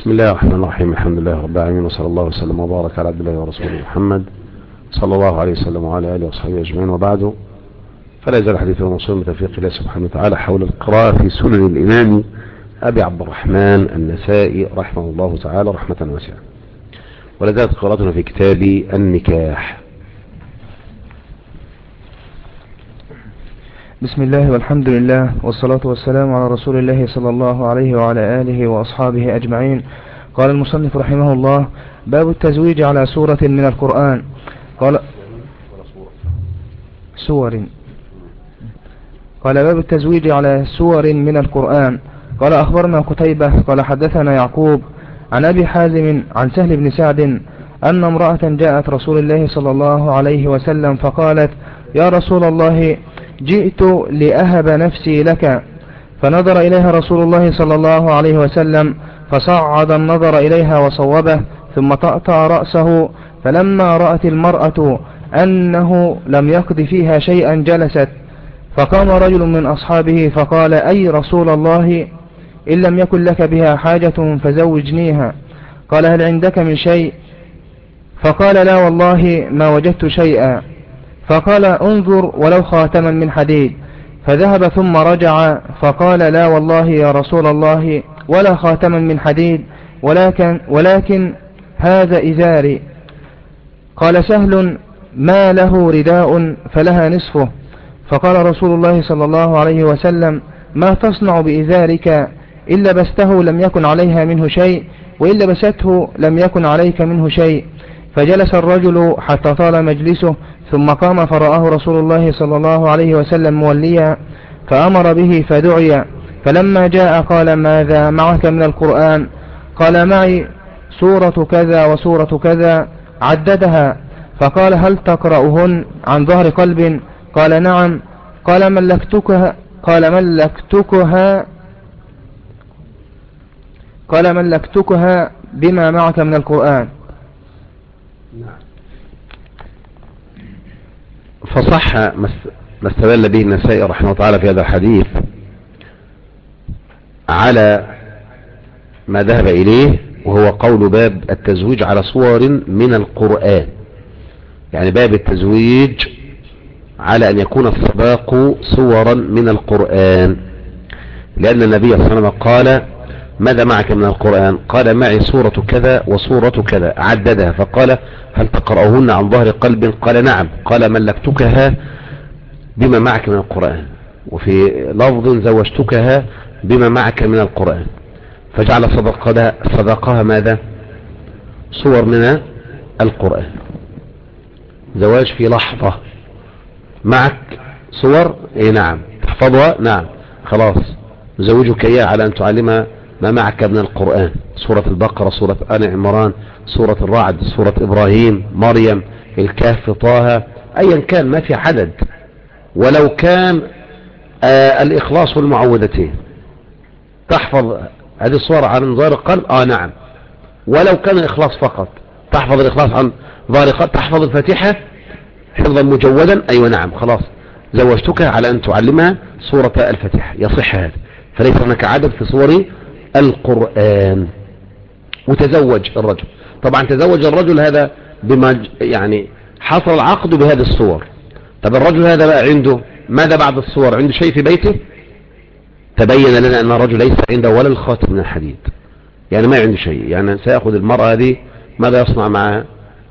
بسم الله الرحمن الرحيم. الحمد لله رب العالمين، وصلى الله وسلم وبارك على عبد الله ورسوله محمد صلى الله عليه وسلم وعلى آله وصحبه أجمعين، وبعد. فلا يزال حديث الموصول بتوفيق الله سبحانه وتعالى حول القراءة في سنن الإمام أبي عبد الرحمن النسائي رحمه الله تعالى رحمة واسعة. ولا زالت قراءتنا في كتاب النكاح. بسم الله والحمد لله والصلاة والسلام على رسول الله صلى الله عليه وعلى آله وأصحابه أجمعين. قال المصنف رحمه الله: باب التزويج على سورة من القرآن. قال باب التزويج على سور من القرآن. قال أخبرنا قتيبة قال حدثنا يعقوب عن أبي حازم عن سهل بن سعد أن امرأة جاءت رسول الله صلى الله عليه وسلم فقالت: يا رسول الله، جئت لأهب نفسي لك. فنظر إليها رسول الله صلى الله عليه وسلم فصعد النظر إليها وصوبه، ثم طأطأ رأسه. فلما رأت المرأة أنه لم يقض فيها شيئا جلست. فقام رجل من أصحابه فقال: أي رسول الله، إن لم يكن لك بها حاجة فزوجنيها. قال: هل عندك من شيء؟ فقال: لا والله ما وجدت شيئا. فقال: انظر ولو خاتما من حديد. فذهب ثم رجع فقال: لا والله يا رسول الله ولا خاتما من حديد، ولكن هذا إزاري. قال سهل: ما له رداء فلها نصفه. فقال رسول الله صلى الله عليه وسلم: ما تصنع بإزارك؟ إن لبسته لم يكن عليها منه شيء، وإن لبسته لم يكن عليك منه شيء. فجلس الرجل حتى طال مجلسه، ثم قام فرآه رسول الله صلى الله عليه وسلم موليا، فأمر به فدعي. فلما جاء قال: ماذا معك من القرآن؟ قال: معي سورة كذا وسورة كذا. عددها. فقال: هل تقرأهن عن ظهر قلب؟ قال: نعم. قال: ملكتكها بما معك من القرآن. فصح ما استدل به النسائي رحمه الله تعالى في هذا الحديث على ما ذهب إليه، وهو قول باب التزويج على صور من القرآن، يعني باب التزويج على أن يكون الصداق صورا من القرآن، لأن النبي صلى الله عليه وسلم قال: ماذا معك من القرآن؟ قال: معي سورة كذا وسورة كذا. عددها. فقال: هل تقرأهن عن ظهر قلب؟ قال: نعم. قال: ملكتكها بما معك من القرآن. وفي لفظ: زوجتكها بما معك من القرآن. فجعل صدقها ماذا؟ صور من القرآن. زواج في لحظة. معك صور؟ اي نعم. تحفظها؟ نعم. خلاص، زوجك اياه على ان تعلمها ما معك من القرآن. سورة البقرة، سورة آل عمران، سورة الرعد، سورة إبراهيم، مريم، الكهف، طه، أيا كان، ما في عدد. ولو كان الإخلاص والمعوذتين، تحفظ هذه الصور عن ظاهر القلب؟ نعم. ولو كان الإخلاص فقط، تحفظ الإخلاص عن ظاهر القلب، تحفظ الفاتحة حفظا مجودا؟ أيوة نعم. خلاص، زوجتك على أن تعلمها سورة الفاتحة. يصح هذا، فليس هناك عدد في صور القرآن. وتزوج الرجل، طبعا تزوج الرجل هذا بما يعني حصل العقد بهذه الصور. طب الرجل هذا بقى عنده ماذا بعد الصور؟ عنده شيء في بيته؟ تبين لنا أن الرجل ليس عنده ولا الخاتم من الحديد، يعني ما عنده شيء. يعني سيأخذ المرأة هذه، ماذا يصنع معها؟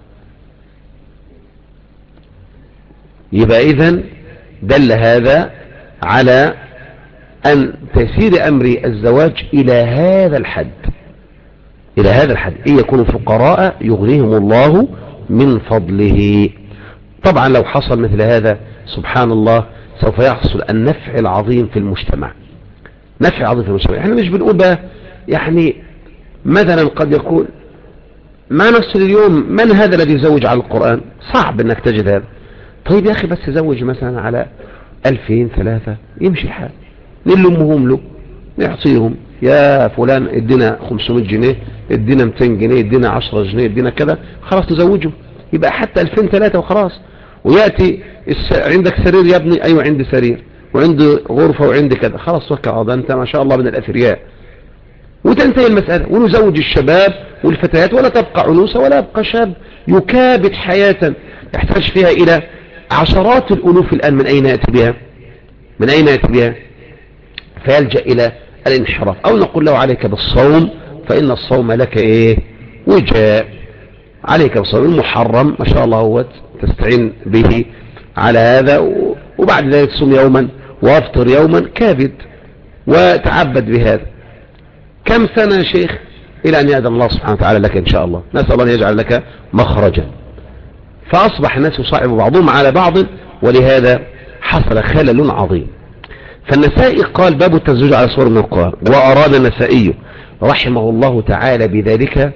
يبقى إذن دل هذا على أن تسير أمر الزواج إلى هذا الحد، إلى هذا الحد. إن يكونوا فقراء يغنيهم الله من فضله. طبعا لو حصل مثل هذا سبحان الله سوف يحصل النفع العظيم في المجتمع. نفع عظيم في المجتمع. احنا مش بنقول بقى يعني مثلا قد يكون ما نصل اليوم من هذا الذي يزوج على القرآن؟ صعب انك تجد هذا. طيب يا أخي، بس زوج مثلا على 2000 3 يمشي حال، نلمهم له، نعطيهم: يا فلان ادينا 500 جنيه، ادينا 200 جنيه، ادينا 10 جنيه، ادينا كذا، خلاص نزوجه. يبقى حتى 2000 3 وخلاص. ويأتي عندك سرير يا ابني؟ ايوه عندي سرير، وعندي غرفة، وعندي كذا. خلاص توكل على الله، انت ما شاء الله من الأثرياء. وتنتهي المسألة، ونزوج الشباب والفتيات، ولا تبقى عنوسة ولا يبقى شاب يكابد حياة يحتاج فيها إلى عشرات الألوف الآن. من أين يأتي بها؟ من أين يأتي بها؟ فيلجأ إلى الانحراف. أو نقول له عليك بالصوم، فإن الصوم لك إيه؟ وجاء عليك بالصوم المحرم، ما شاء الله هو تستعين به على هذا، وبعد ذلك صوم يوما وافطر يوما، كابد وتعبد بهذا. كم سنة يا شيخ؟ إلى أن يأذن الله سبحانه وتعالى لك إن شاء الله. نسأل الله أن يجعل لك مخرجا. فأصبح الناس يصعب بعضهم على بعض، ولهذا حصل خلل عظيم. فالنسائي قال باب التزويج على صور من القرآن، وأراد النسائي رحمه الله تعالى بذلك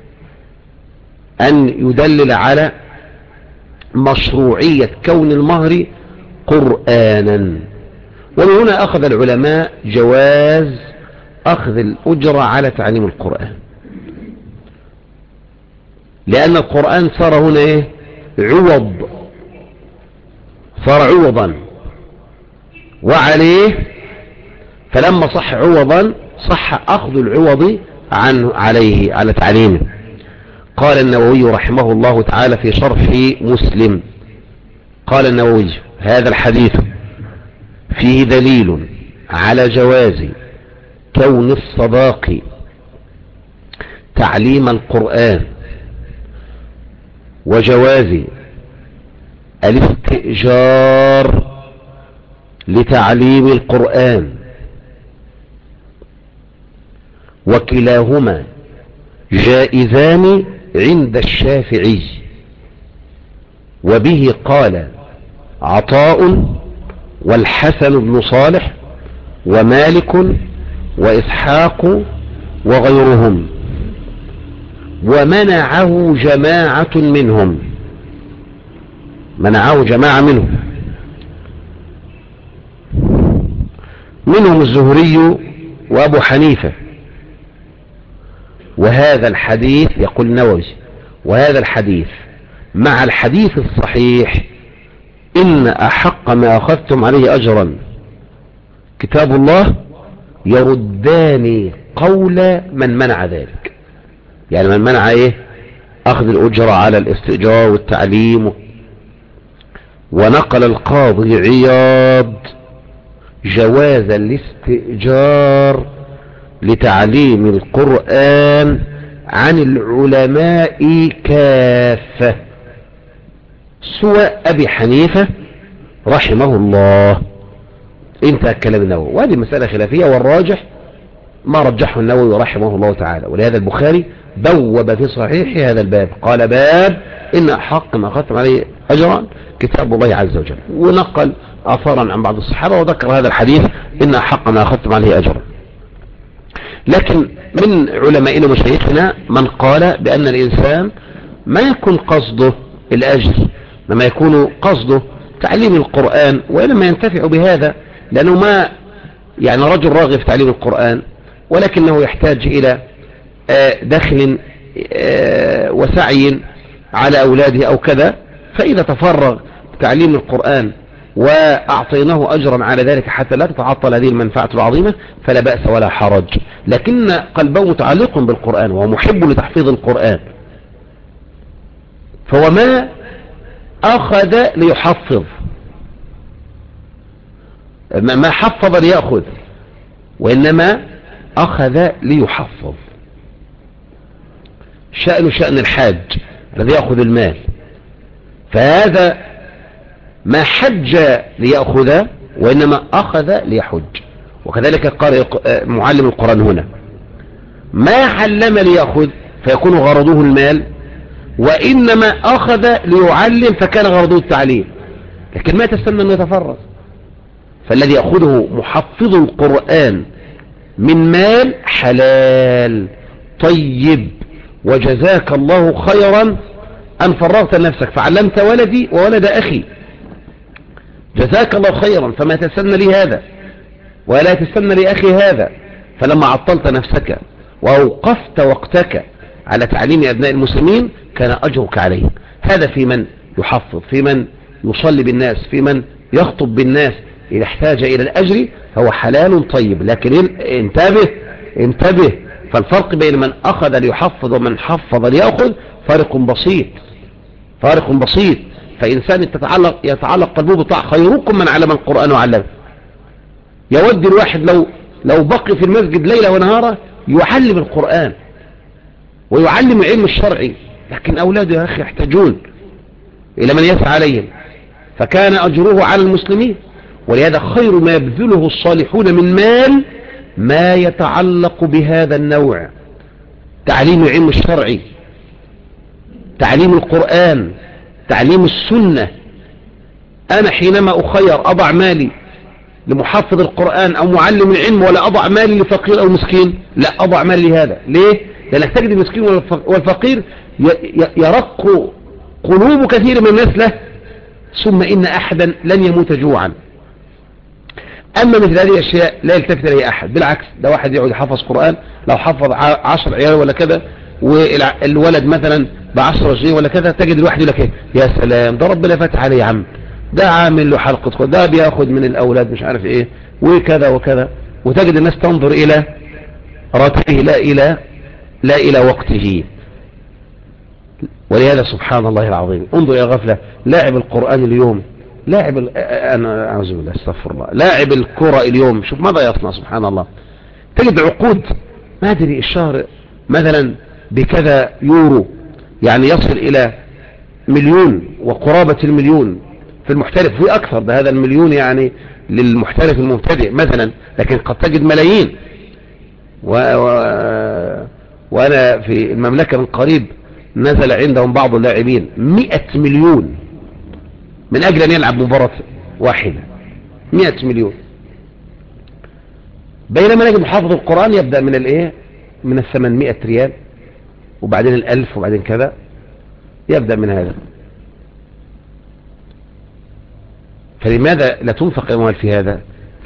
أن يدلل على مشروعية كون المهر قرآنا. ومن هنا أخذ العلماء جواز أخذ الأجرة على تعليم القرآن، لأن القرآن صار هنا إيه؟ عوض، صار عوضا وعليه، فلما صح عوضا صح أخذ العوض عنه عليه على تعليمه. قال النووي رحمه الله تعالى في شرح مسلم، قال النووي هذا الحديث فيه دليل على جواز كون الصداق تعليم القرآن، وجواز الاستئجار لتعليم القرآن، وكلاهما جائزان عند الشافعي. وبه قال عطاء والحسن بن صالح ومالك وإسحاق وغيرهم، ومنعه جماعة منهم، منعه جماعة منهم الزهري وأبو حنيفة. وهذا الحديث يقول النووي، وهذا الحديث مع الحديث الصحيح إن أحق ما أخذتم عليه أجرا كتاب الله، يردان قول من منع ذلك. يعني من منع إيه؟ أخذ الأجرة على الاستئجار والتعليم. ونقل القاضي عياض جواز الاستئجار لتعليم القرآن عن العلماء كافة، سوى أبي حنيفة رحمه الله. انتهى الكلام النووي. وهذه مسألة خلافية، والراجح ما رجحه النووي رحمه الله تعالى. ولهذا البخاري بوب في صحيح هذا الباب، قال باب إن أحق ما أخذتم عليه أجرا كتاب الله عز وجل، ونقل آثارا عن بعض الصحابة وذكر هذا الحديث إن أحق ما أخذتم عليه أجرا. لكن من علمائنا ومشايخنا من قال بأن الإنسان ما يكون قصده الأجر، لما يكون قصده تعليم القرآن، وإنما ينتفع بهذا، لأنه ما يعني رجل راغب في تعليم القرآن ولكنه يحتاج إلى دخل وسعي على أولاده أو كذا، فإذا تفرغ تعليم القرآن وأعطيناه أجرا على ذلك حتى لا تتعطل هذه المنفعة العظيمة فلا بأس ولا حرج. لكن قلبه متعلق بالقرآن وهو محب لتحفيظ القرآن، فهو ما أخذ ليحفظ، ما حفظ ليأخذ، وإنما أخذ ليحفظ. شأن الحاج الذي يأخذ المال، فهذا ما حج ليأخذ وإنما أخذ ليحج. وكذلك قال معلم القرآن هنا ما علم ليأخذ فيكون غرضه المال، وإنما أخذ ليعلم فكان غرضه التعليم، لكن ما تستنى أنه يتفرغ. فالذي يأخذه محفظ القرآن من مال حلال طيب، وجزاك الله خيرا أن فرغت نفسك فعلمت ولدي وولد أخي، جزاك الله خيرا، فما تستنى لي هذا ولا تستنى لأخي هذا. فلما عطلت نفسك وأوقفت وقتك على تعليم أبناء المسلمين كان أجرك عليه. هذا في من يحفظ، في من يصلي بالناس، في من يخطب بالناس. إذا احتاج إلى الأجر فهو حلال طيب، لكن انتبه فالفرق بين من أخذ ليحفظ ومن حفظ ليأخذ فارق بسيط، فارق بسيط. فإنسان يتعلق قلبه بطاعة، خيركم من علم القرآن وعلمه. يود الواحد لو بقي في المسجد ليلة ونهارا يعلم القرآن ويعلم علم الشرعي، لكن أولاده يا أخي يحتاجون إلى من يسعى عليهم، فكان أجره على المسلمين. ولهذا خير ما يبذله الصالحون من مال ما يتعلق بهذا النوع، تعليم علم الشرعي، تعليم القرآن، تعليم السنة. أنا حينما أخير أضع مالي لمحفظ القرآن أو معلم العلم، ولا أضع مالي لفقير أو مسكين، لا أضع مالي لهذا. ليه؟ لأنك تجد المسكين والفقير يرق قلوب كثير من الناس له، ثم إن أحدا لن يموت جوعا. أما مثل هذه الأشياء لا يلتفت إليه أحد، بالعكس ده واحد يقعد يحفظ قرآن، لو حفظ 10 عيال ولا كذا، والولد مثلا ب10 جنيه ولا كذا، تجد الواحد يقول لك ايه، يا سلام ده ربنا فتح عليه يا عم، ده عامل له حلقة، ده بياخد من الأولاد مش عارف ايه وكذا وكذا. وتجد الناس تنظر إلى راتبه لا إلى وقته. ولهذا سبحان الله العظيم، انظر يا غفلة، لاعب القرآن اليوم، أنا أعوذ بالله استغفر الله، لاعب الكرة اليوم شوف ماذا يصنع سبحان الله. تجد عقود ما أدري الشهر مثلا بكذا يورو، يعني يصل إلى مليون وقرابة المليون في المحترف، في أكثر ده، هذا المليون يعني للمحترف المبتدئ مثلا، لكن قد تجد ملايين. وأنا في المملكة من قريب نزل عندهم بعض اللاعبين 100 مليون من أجل أن يلعب مباراة واحدة، 100 مليون. بينما نجد محافظ القرآن يبدأ من الايه، من 800 ريال، وبعدين 1000، وبعدين كذا، يبدأ من هذا. فلماذا لا تنفق أموال في هذا؟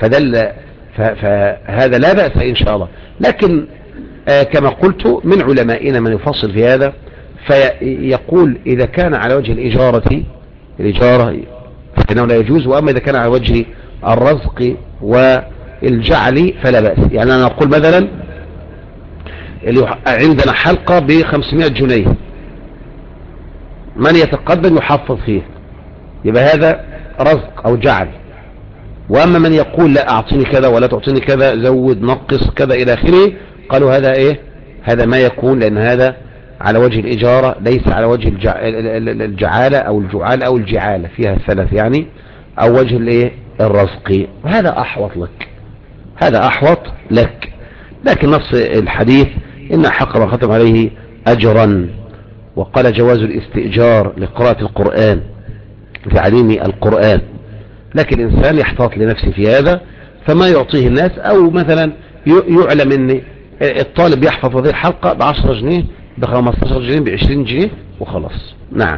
فهذا لا بأس إن شاء الله. لكن كما قلت من علمائنا من يفصل في هذا، فيقول إذا كان على وجه الإجارة فإنه لا يجوز، وأما إذا كان على وجه الرزق والجعل فلا بأس. يعني أنا أقول مثلا عندنا حلقة ب500 جنيه، من يتقدم يحفظ فيه، يبقى هذا رزق أو جعل. وأما من يقول لا أعطيني كذا ولا تعطيني كذا، زود نقص كذا إلى آخره، قالوا هذا إيه، هذا ما يكون، لأن هذا على وجه الإجارة ليس على وجه الجعالة أو الجعالة أو الجعالة، فيها الثلاث يعني، أو وجه الإيه الرزق. وهذا أحوط لك، هذا أحوط لك. لكن نص الحديث إن حق ما ختم عليه أجرا، وقال جواز الاستئجار لقراءة القرآن لتعليم القرآن. لكن الإنسان يحتاط لنفسه في هذا، فما يعطيه الناس، أو مثلا يعلم أن الطالب يحفظ هذه الحلقة ب10 جنيه، ب15 جنيه، ب20 جنيه وخلاص. نعم.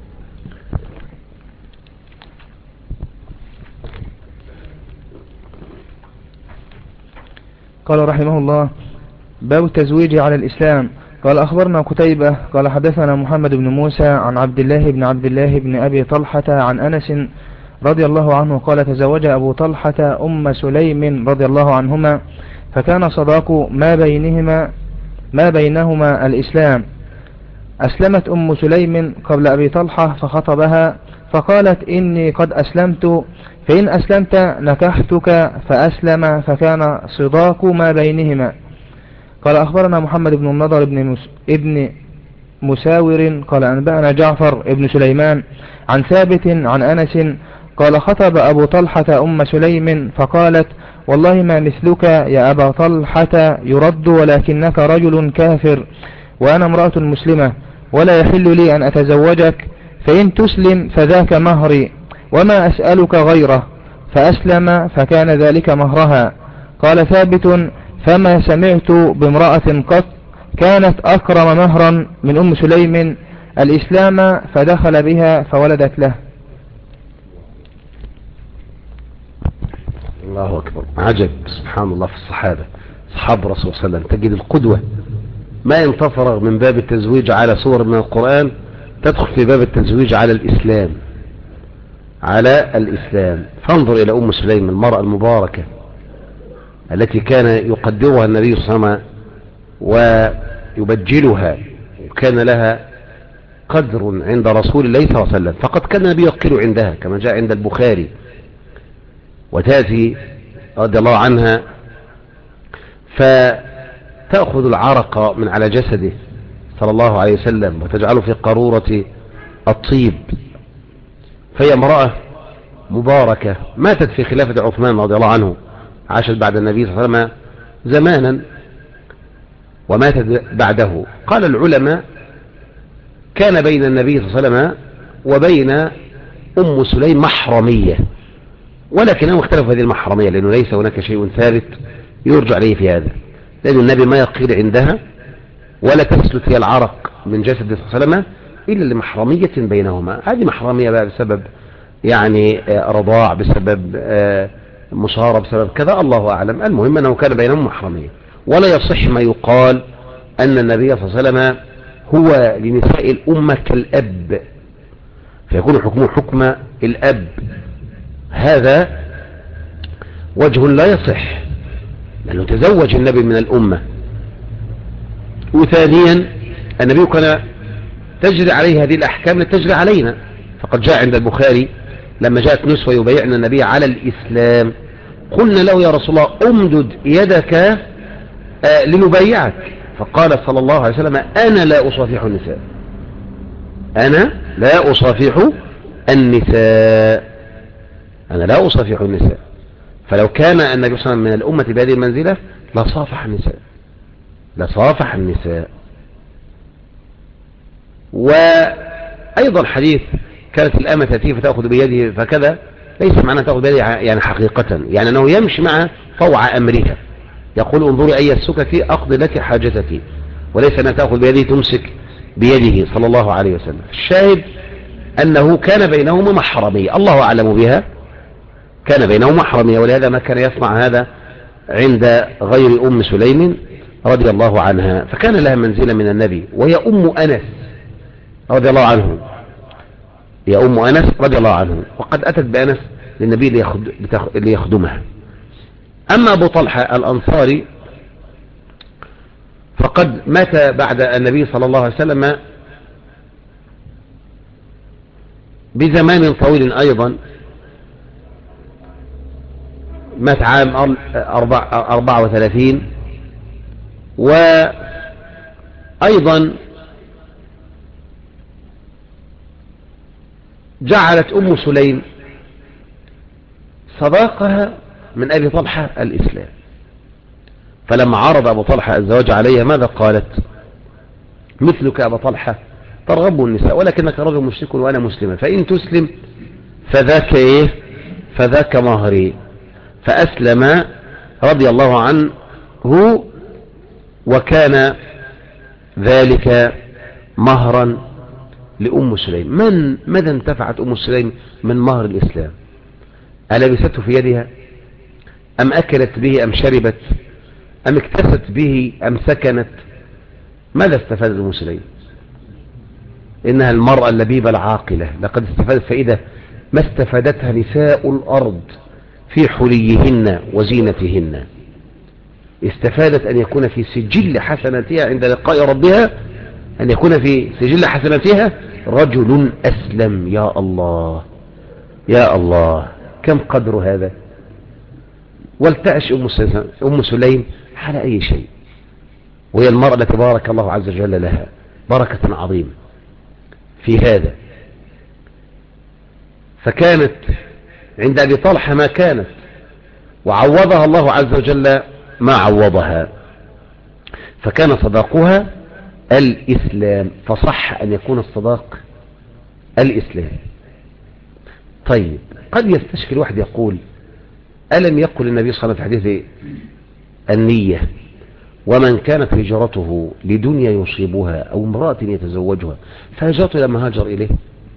قال رحمه الله: باب التزويج على الإسلام. قال أخبرنا قتيبة قال حدثنا محمد بن موسى عن عبد الله بن أبي طلحة عن أنس رضي الله عنه قال: تزوج أبو طلحة أم سليم رضي الله عنهما، فكان صداق ما بينهما الإسلام. أسلمت أم سليم قبل أبي طلحة فخطبها، فقالت: إني قد أسلمت، فإن أسلمت نكحتك، فأسلم، فكان صداق ما بينهما. قال أخبرنا محمد بن النضر ابن مساور قال أنبأنا جعفر ابن سليمان عن ثابت عن أنس قال: خطب أبو طلحة أم سليم فقالت: والله ما مثلك يا أبا طلحة يرد، ولكنك رجل كافر وأنا امرأة مسلمة، ولا يحل لي أن أتزوجك، فإن تسلم فذاك مهري، وما أسألك غيره. فأسلم فكان ذلك مهرها. قال ثابت: فما سمعت بامرأة قط كانت أكرم مهرا من أم سليم الإسلام، فدخل بها فولدت له. الله أكبر. عجب سبحان الله في الصحابة، صحاب رسول صلى الله عليه وسلم، تجد القدوة ما ينتفرغ من باب التزويج على صور من القرآن، تدخل في باب التزويج على الإسلام، على الإسلام. فانظر إلى أم سليم المرأة المباركة التي كان يقدرها النبي صلى الله عليه وسلم ويبجلها، وكان لها قدر عند رسول الله صلى الله عليه وسلم، فقد كان النبي يقل عندها كما جاء عند البخاري. وتأتي رضي الله عنها فتأخذ العرق من على جسده صلى الله عليه وسلم وتجعله في قارورة الطيب، فهي امرأة مباركة ماتت في خلافة عثمان رضي الله عنه، عاشت بعد النبي صلى الله عليه وسلم زمانا وماتت بعده. قال العلماء كان بين النبي صلى الله عليه وسلم وبين أم سليم محرمية، ولكنهم اختلفوا هذه المحرمية لأنه ليس هناك شيء ثابت يرجع عليه في هذا، لأن النبي ما يقيل عندها ولا تسلت هي العرق من جسد صلى الله عليه وسلم إلا لمحرمية بينهما. هذه محرمية بقى بسبب يعني رضاع، بسبب مصارة، بسبب كذا، الله أعلم. المهم أنه كان بينهم محرمية. ولا يصح ما يقال أن النبي صلى الله عليه وسلم هو لنساء الأمة كالأب، فيكون حكمه حكم الأب. هذا وجه لا يصح، لأنه تزوج النبي من الأمة. وثانيا النبي كان تجري عليه هذه الأحكام لتجري علينا، فقد جاء عند البخاري لما جاءت نسوة يبايعنا النبي على الإسلام، قلنا له يا رسول الله أمدد يدك لنبايعك، فقال صلى الله عليه وسلم أنا لا أصافح النساء، أنا لا أصافح النساء، أنا لا أصافح النساء. فلو كان النبي صلى الله عليه وسلم من الأمة بهذه المنزلة لصافح النساء، لصافح النساء. وأيضا حديث كانت الأمة تأتيه فتأخذ بيده فكذا، ليس معنى تأخذ بيده يعني حقيقة، يعني أنه يمشي مع طوع أمرها، يقول انظري أي السكك أقضي لك حاجتك، وليس أن تأخذ بيده تمسك بيده صلى الله عليه وسلم. الشاهد أنه كان بينهما محرمية، الله أعلم بها، كان بينهما محرمية، ولهذا ما كان يصنع هذا عند غير أم سليم رضي الله عنها، فكان لها منزلة من النبي. وهي أم أنس رضي الله عنه، هي أم أنس رضي الله عنه، وقد أتت بأنس للنبي ليخدمها. أما أبو طلحة الأنصاري فقد مات بعد النبي صلى الله عليه وسلم بزمان طويل أيضا، مات عام 34. وأيضا جعلت أم سليم صداقها من أبي طلحة الإسلام، فلما عرض أبو طلحة الزواج عليها ماذا قالت؟ مثلك أبا طلحة ترغب النساء ولكنك رجل مشرك وأنا مسلمة، فإن تسلم فذاك إيه؟ فذاك مهري. فأسلم رضي الله عنه، وكان ذلك مهرا لأم سليم. ماذا انتفعت أم سليم من مهر الإسلام؟ ألبسته في يدها، أم أكلت به، أم شربت، أم اكتست به، أم سكنت؟ ماذا استفادت أم سليم؟ إنها المرأة اللبيبة العاقلة، لقد استفادت فائدة ما استفادتها نساء الأرض في حليهن وزينتهن. استفادت أن يكون في سجل حسناتها عند لقاء ربها، أن يكون في سجل حسناتها رجل أسلم. يا الله يا الله، كم قدر هذا. ولتعش أم سليم على أي شيء، وهي المرأة التي بارك الله عز وجل لها بركة عظيمة في هذا. فكانت عند أبي طلحة ما كانت، وعوضها الله عز وجل ما عوضها، فكان صداقها الإسلام، فصح أن يكون الصداق الإسلام. طيب، قد يستشكل واحد يقول ألم يقل النبي صلى الله عليه وسلم في حديث النية ومن كانت هجرته لدنيا يصيبها أو امرأة يتزوجها فهجرته إلى ما هاجر إليه؟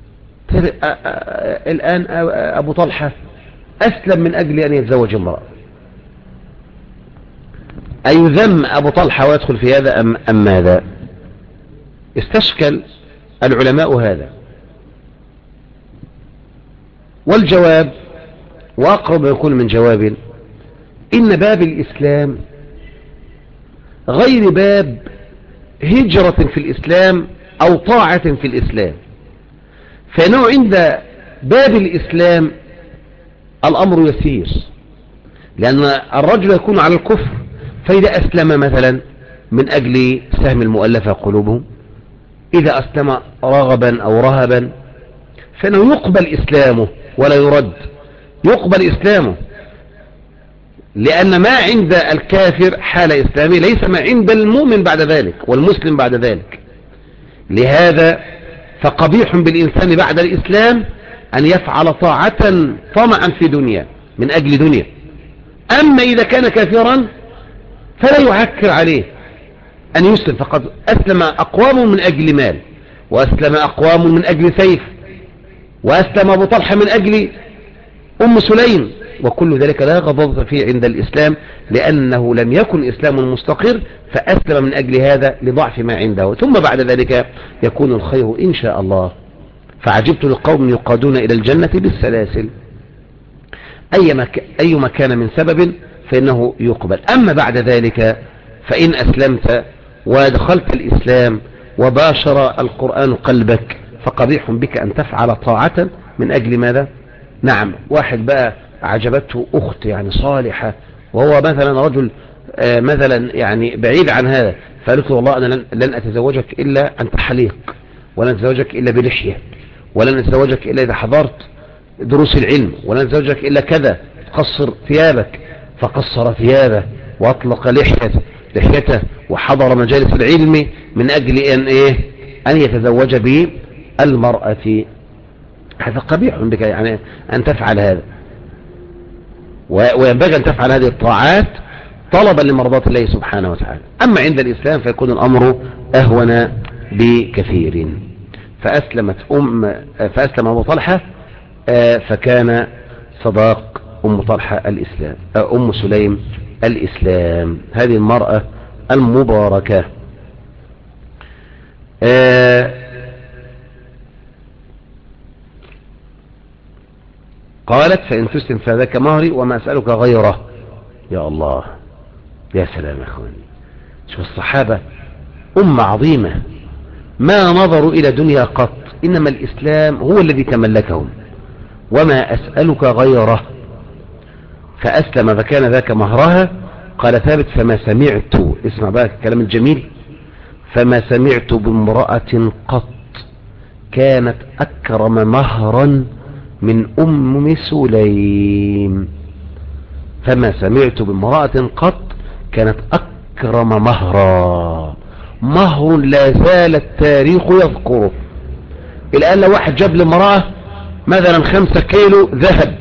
الآن أبو طلحة أسلم من أجل أن يتزوج امرأة، أيذم أبو طلحة ويدخل في هذا أم ماذا؟ استشكل العلماء هذا، والجواب وأقرب يكون من جواب إن باب الإسلام غير باب هجرة في الإسلام أو طاعة في الإسلام. فإنه عند باب الإسلام الأمر يسير، لأن الرجل يكون على الكفر، فإذا أسلم مثلا من أجل سهم المؤلفة قلوبهم، إذا أسلم رغبا أو رهبا، فإنه يقبل إسلامه ولا يرد، يقبل إسلامه، لأن ما عند الكافر حال إسلامه ليس ما عند المؤمن بعد ذلك والمسلم بعد ذلك. لهذا فقبيح بالإنسان بعد الإسلام أن يفعل طاعة طمعا في دنيا من أجل دنيا. أما إذا كان كافرا فلا يعكر عليه أن يسلم، فقد أسلم أقوام من أجل مال، وأسلم أقوام من أجل سيف، وأسلم أبو طلحة من أجل أم سليم، وكل ذلك لا غضاضة فيه عند الإسلام، لأنه لم يكن إسلام مستقر، فأسلم من أجل هذا لضعف ما عنده، ثم بعد ذلك يكون الخير إن شاء الله. فعجبت لقوم يقادون إلى الجنة بالسلاسل، أي مكان من سبب فإنه يقبل. أما بعد ذلك فإن أسلمت ودخلت الإسلام وباشر القرآن قلبك، فقبيح بك أن تفعل طاعة من أجل ماذا؟ نعم، واحد بقى عجبته أخت يعني صالحة، وهو مثلا رجل مثلا يعني بعيد عن هذا، فقالت له والله أنا لن أتزوجك إلا أنت حليق، ولن أتزوجك إلا بلحية، ولن أتزوجك إلا إذا حضرت دروس العلم، ولن أتزوجك إلا كذا، قصر ثيابك. فقصر ثيابه وأطلق لحيته وحضر مجالس العلم من أجل أن يتزوج بالمرأة. هذا قبيح بك يعني أن تفعل هذا، وينبغي أن تفعل هذه الطاعات طلبا لمرضات الله سبحانه وتعالى. أما عند الإسلام فيكون الأمر أهون بكثير. فأسلم أبو طلحة، فكان صداق أم طلحة الإسلام، أم سليم الإسلام، هذه المرأة المباركة. قالت فإن تسلم فذاك مهري وما أسألك غيره. يا الله، يا سلام يا أخواني، شوف الصحابة أمة عظيمة ما نظروا إلى دنيا قط، إنما الإسلام هو الذي تملكهم. وما أسألك غيره، فأسلم فكان ذاك مهرها. قال ثابت فما سمعت، اسمع بقى الكلام الجميل، فما سمعت بامرأة قط كانت أكرم مهرا من أم سليم. فما سمعت بامرأة قط كانت أكرم مهرا، مهر لا زال التاريخ يذكره. الآن لو واحد جاب لامرأة مثلا 5 كيلو ذهب،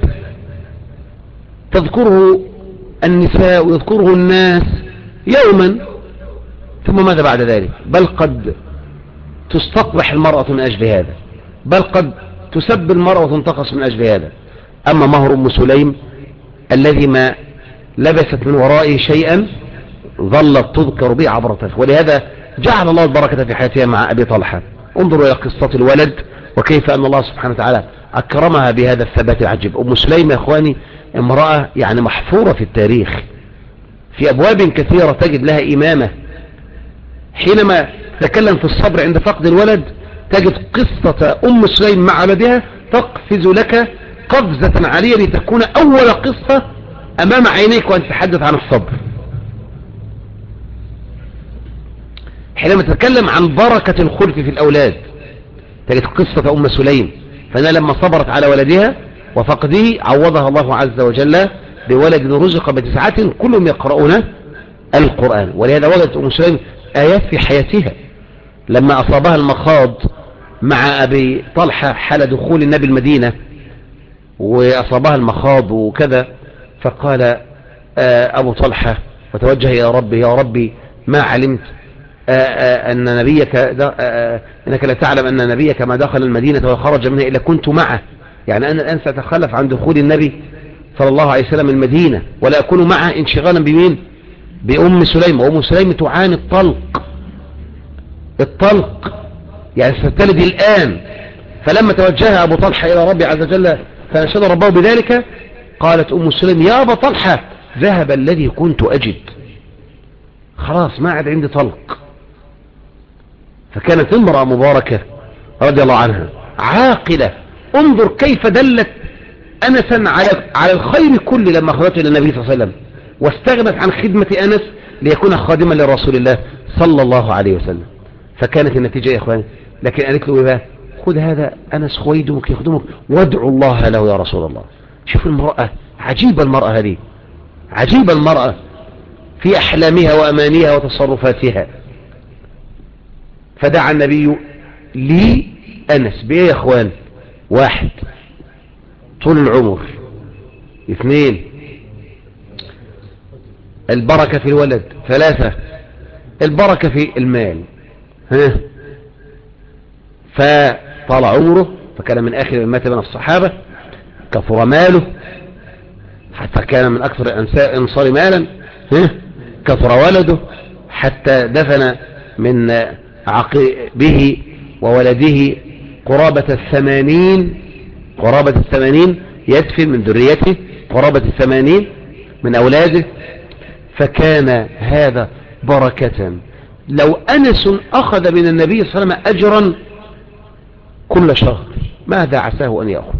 تذكره النساء ويذكره الناس يوما، ثم ماذا بعد ذلك؟ بل قد تستقبح المرأة من أجل هذا، بل قد تسب المرأة وتنتقص من أجل هذا. أما مهر أم سليم الذي ما لبست من ورائه شيئا ظلت تذكر به عبر التاريخ، ولهذا جعل الله البركة في حياتها مع أبي طلحة. انظروا إلى قصة الولد وكيف أن الله سبحانه وتعالى أكرمها بهذا الثبات العجيب. أم سليم يا إخواني امرأة يعني محفورة في التاريخ، في أبواب كثيرة تجد لها إمامة. حينما تكلم في الصبر عند فقد الولد تجد قصة أم سليم مع ولدها تقفز لك قفزة عالية لتكون أول قصة أمام عينيك وأن تتحدث عن الصبر. حينما تتكلم عن بركة الخلف في الأولاد تجد قصة أم سليم، فأنا لما صبرت على ولدها وفقده عوضها الله عز وجل بولد رزق ب9 كلهم يقرؤون القرآن. ولهذا وجدت أم سليم آيات في حياتها لما أصابها المخاض مع أبي طلحة حال دخول النبي المدينة، وأصابها المخاض وكذا، فقال أبو طلحة وتوجه إلى ربي: يا ربي ما علمت أن نبيك إنك لا تعلم أن نبيك ما دخل المدينة وخرج منها إلا كنت معه، يعني أنا الآن سأتخلف عن دخول النبي صلى الله عليه وسلم المدينة ولا أكون معه انشغالا بمين؟ بأم سليم. وأم سليم تعاني الطلق يعني ستلد الآن. فلما توجه أبو طلحة إلى ربي عز وجل فأنشد ربه بذلك قالت أم سليم: يا أبا طلحة ذهب الذي كنت أجد، خلاص ما عاد عندي طلق. فكانت امرأة مباركة رضي الله عنها عاقلة، انظر كيف دلت أنسا على الخير كله لما أخذته إلى النبي صلى الله عليه وسلم، واستغنت عن خدمة أنس ليكون خادما لرسول الله صلى الله عليه وسلم. فكانت النتيجة يا إخواني، لكن قالت له إيه بقى؟ خذ هذا أنس خويدمك يخدمك وادعو الله له يا رسول الله. شوف المرأة، عجيبة المرأة هذه، عجيبة المرأة في أحلامها وأمانيها وتصرفاتها. فدعا النبي لي أنس بإيه يا إخوان؟ 1 طول العمر، 2 البركة في الولد، 3 البركة في المال. فطال عمره فكان من آخر ما مات من الصحابة، كثر ماله حتى كان من أكثر الأنصار مالا، كثر ولده حتى دفن من عقبه وولده قرابة 80 يدفن من ذريته قرابة 80 من أولاده. فكان هذا بركة. لو أنس أخذ من النبي صلى الله عليه وسلم أجرا كل شهر ماذا عساه أن يأخذ،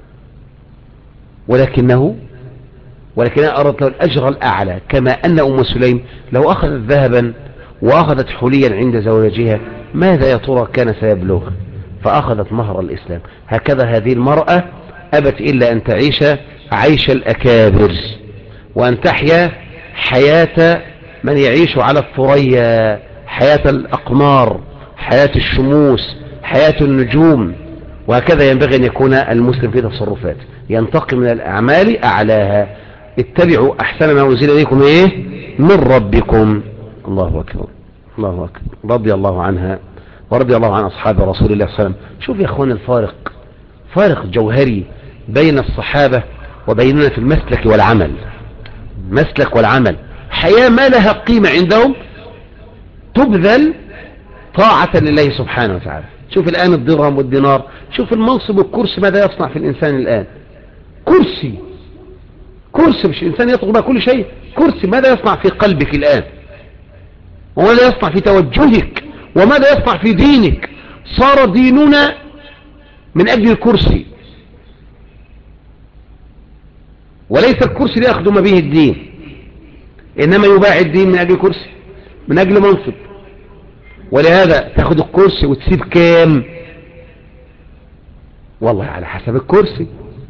ولكنه أردت له الأجر الأعلى. كما أن أم سليم لو أخذت ذهبا وأخذت حليا عند زوجها ماذا يا ترى كان سيبلغ؟ فأخذت مهر الإسلام. هكذا هذه المرأة أبت إلا أن تعيش عيش الأكابر، وأن تحيا حياة من يعيش على الثريا، حياة الأقمار، حياة الشموس، حياة النجوم. وهكذا ينبغي أن يكون المسلم في تصرفات، ينتقي من الأعمال أعلاها. اتبعوا أحسن ما أنزل إليكم إيه من ربكم. الله أكبر، الله أكبر. رضي الله عنها ورضي الله عن أصحاب رسول الله صلى الله عليه وسلم. شوف يا أخوان الفارق، فارق جوهري بين الصحابة وبيننا في المسلك والعمل. مسلك والعمل، حياة ما لها قيمة عندهم تبذل طاعة لله سبحانه وتعالى. شوف الآن الدرهم والدينار، شوف المنصب والكرسي ماذا يصنع في الإنسان الآن. كرسي مش الإنسان يطلب بها كل شيء، كرسي ماذا يصنع في قلبك الآن، وماذا يصنع في توجهك، وماذا يصنع في دينك. صار ديننا من أجل الكرسي، وليس الكرسي ليخدم به الدين، إنما يباع الدين من أجل كرسي، من أجل منصب. ولهذا تاخد الكرسي وتسيب كام؟ والله على حسب الكرسي.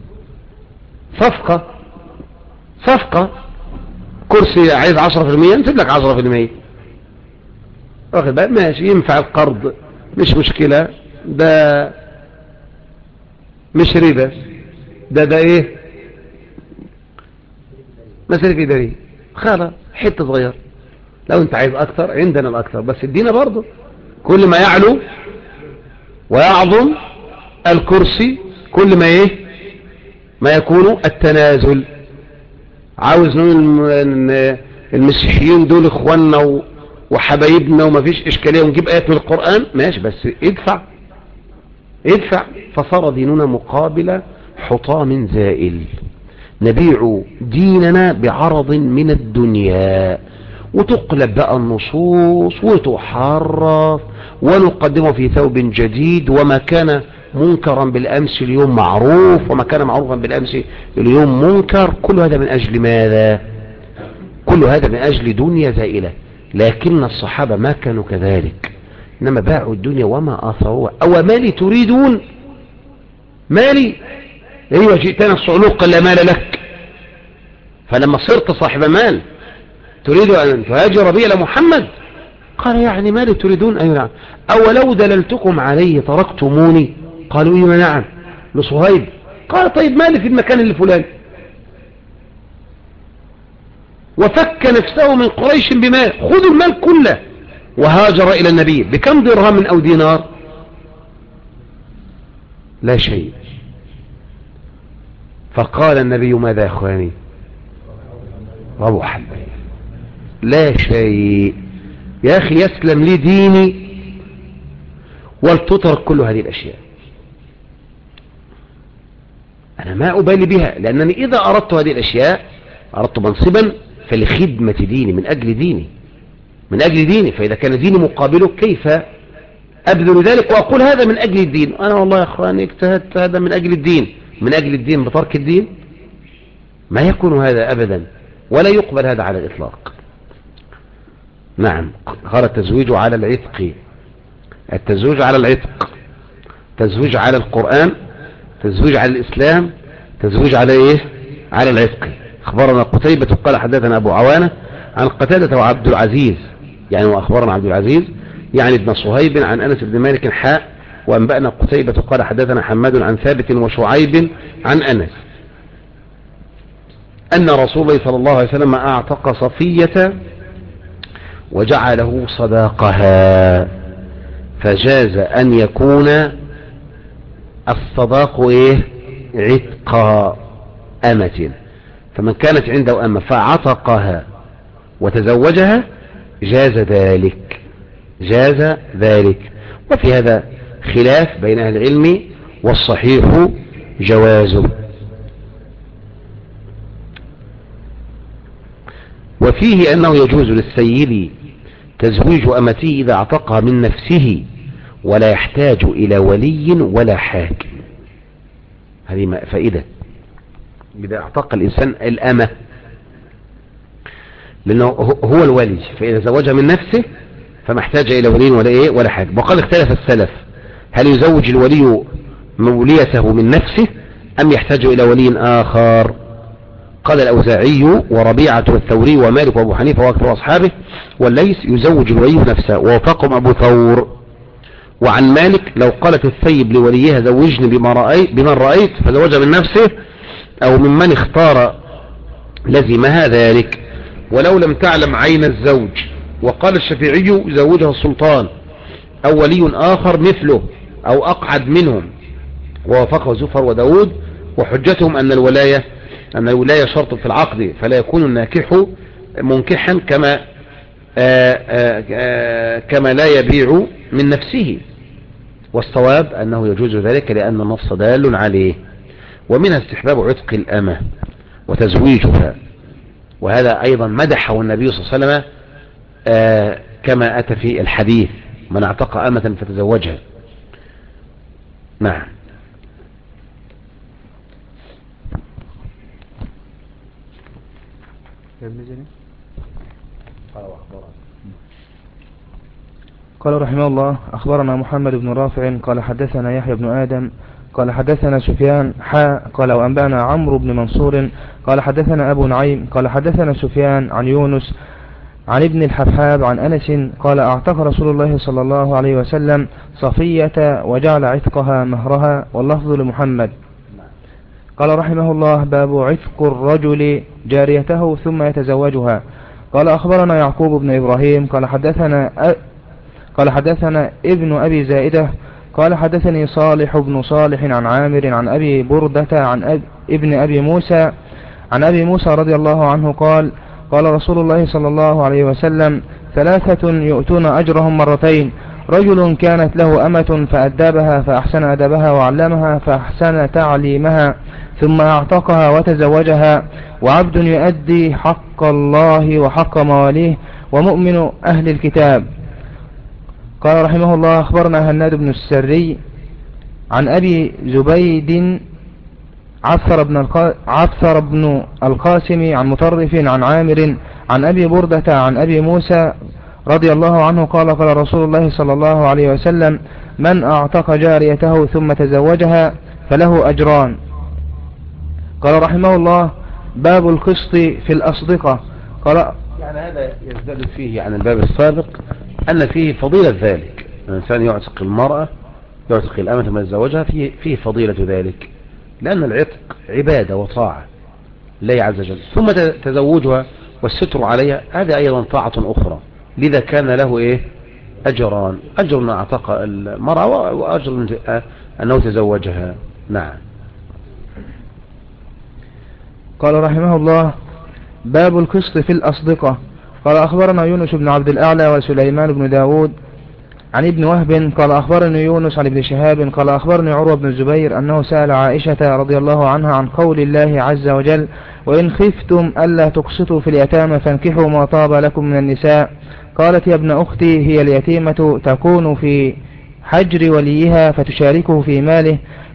صفقة كرسي عايز 10% نسيب لك 10%، واخد بقى ماشي، ينفع القرض مش مشكلة، ده مش ربا، ده ايه مسألة إدارية، خلاص حتة صغير. لو انت عايز اكتر عندنا الاكتر، بس ادينا برضه. كل ما يعلو ويعظم الكرسي كل ما ايه ما يكون التنازل. عاوز نقول المسيحيين دول اخواننا وحبايبنا وما فيش اشكالية ونجيب ايات من القرآن ماشي، بس ادفع. فصار ديننا مقابل حطام زائل، نبيع ديننا بعرض من الدنيا، وتقلب بقى النصوص وتحرف ونقدمه في ثوب جديد. وما كان منكرا بالأمس اليوم معروف، وما كان معروفا بالأمس اليوم منكر. كل هذا من أجل ماذا؟ كل هذا من أجل دنيا زائلة. لكن الصحابة ما كانوا كذلك، إنما باعوا الدنيا وما آثروها. أو مالي تريدون؟ مالي ايوه، جئتنا الصعلوق لا مال لك. فلما صرت صاحب مال تريد أن تهاجر بي إلى محمد، قال يعني مالي تريدون؟ أيوة نعم. أولو دللتكم عليه تركتموني؟ قالوا أيوة نعم. لصهيب قال طيب مالي في المكان الفلاني، وفك نفسه من قريش بمال، خذوا المال كله، وهاجر إلى النبي. بكم درهم أو دينار؟ لا شيء. فقال النبي ماذا يا أخواني؟ روح البيت، لا شيء يا أخي، يسلم لي ديني ولتترك كل هذه الأشياء. أنا ما أبالي بها، لأنني إذا أردت هذه الأشياء أردت منصبا فلخدمة ديني، من أجل ديني. من أجل ديني، فإذا كان ديني مقابله كيف أبذل ذلك وأقول هذا من أجل الدين؟ أنا والله يا أخواني اجتهدت هذا من أجل الدين. من أجل الدين بترك الدين؟ ما يكون هذا أبدا، ولا يقبل هذا على الإطلاق. نعم. قال التزويج على العتق، التزويج على العتق، تزويج على القرآن، تزويج على الإسلام، تزويج على إيه؟ على العتق. أخبرنا قتيبة قال حدثنا أبو عوانة عن قتادة وعبد العزيز، يعني وأخبرنا عبد العزيز يعني ابن صهيب عن أنس بن مالك حاء، وأنبأنا قتيبة قال حدثنا حماد عن ثابت وشعيب عن أنس أن رسول الله صلى الله عليه وسلم أعتق صفية وجعله صداقها، فجاز أن يكون الصداق إيه؟ عتق أمة، فمن كانت عنده أمة فعتقها وتزوجها جاز ذلك، جاز ذلك. وفي هذا خلاف بين أهل العلم، والصحيح جوازه. وفيه أنه يجوز للسيد تزويج أمته إذا اعتقها من نفسه ولا يحتاج إلى ولي ولا حاكم. هذه فائدة إذا اعتق الإنسان الأمة، لأنه هو الولي، فإذا زوجها من نفسه فما احتاج إلى ولي ولا إيه ولا حاكم. وقال اختلف السلف هل يزوج الولي موليته من نفسه أم يحتاج إلى ولي آخر؟ قال الأوزاعي وربيعة والثوري ومالك وأبو حنيفة وأكثر أصحابه والليث يزوج الولي نفسه، ووافقهم أبو ثور. وعن مالك لو قالت الثيب لوليها زوجني بمن رأيت فزوجها من نفسه أو ممن اختار لزمها ذلك، ولو لم تعلم عين الزوج. وقال الشافعي يزوجها السلطان أو ولي آخر مثله أو أقعد منهم، ووافقه زفر وداود. وحجتهم أن الولاية شرط في العقد، فلا يكون الناكح منكحا كما لا يبيع من نفسه. والصواب أنه يجوز ذلك لأن النص دال عليه. ومنها استحباب عتق الأمة وتزويجها، وهذا أيضا مدحه النبي صلى الله عليه وسلم كما أتى في الحديث من اعتق أمة فتزوجها. نعم. قال رحمه الله أخبرنا محمد بن رافع قال حدثنا يحيى بن آدم قال حدثنا سفيان قال وأنبأنا عمرو بن منصور قال حدثنا أبو نعيم قال حدثنا سفيان عن يونس عن ابن الحبحاب عن أنس قال اعتق رسول الله صلى الله عليه وسلم صفية وجعل عتقها مهرها، واللفظ لمحمد. قال رحمه الله باب عتق الرجل جاريته ثم يتزوجها. قال أخبرنا يعقوب بن إبراهيم قال حدثنا ابن أبي زائدة قال حدثني صالح بن صالح عن عامر عن أبي بردة عن ابن أبي موسى عن أبي موسى رضي الله عنه قال قال رسول الله صلى الله عليه وسلم ثلاثة يؤتون أجرهم مرتين: رجل كانت له أمة فأدبها فأحسن أدبها وعلمها فأحسن تعليمها ثم أعتقها وتزوجها، وعبد يؤدي حق الله وحق مواليه، ومؤمن أهل الكتاب. قال رحمه الله أخبرنا هناد بن السري عن أبي زبيد عثر بن القاسم عن مطرف عن عامر عن أبي بردة عن أبي موسى رضي الله عنه قال قال رسول الله صلى الله عليه وسلم: من أعتق جاريته ثم تزوجها فله أجران. قال رحمه الله باب القسط في الأصدقة. قال يعني هذا يزداد فيه عن الباب السابق أن فيه فضيلة ذلك، الإنسان يعتق المرأة يعتق الأمة ثم يتزوجها، فيه فضيلة ذلك، لأن العتق عبادة وطاعة لله عز وجل، ثم تزوجها والستر عليها هذا أيضا طاعة أخرى، لذا كان له أجران: أجر أن اعتق المرأة وأجر أنه تزوجها. نعم. قال رحمه الله باب القسط في الأصدقة. قال أخبرنا يونس بن عبد الأعلى وسليمان بن داود عن ابن وهب قال أخبرني يونس عن ابن شهاب قال أخبرني عروة بن الزبير أنه سأل عائشة رضي الله عنها عن قول الله عز وجل وإن خفتم ألا تقسطوا في اليتامى فانكحوا ما طاب لكم من النساء. قالت يا ابن أختي هي اليتيمة تكون في حجر وليها فتشاركه في ماله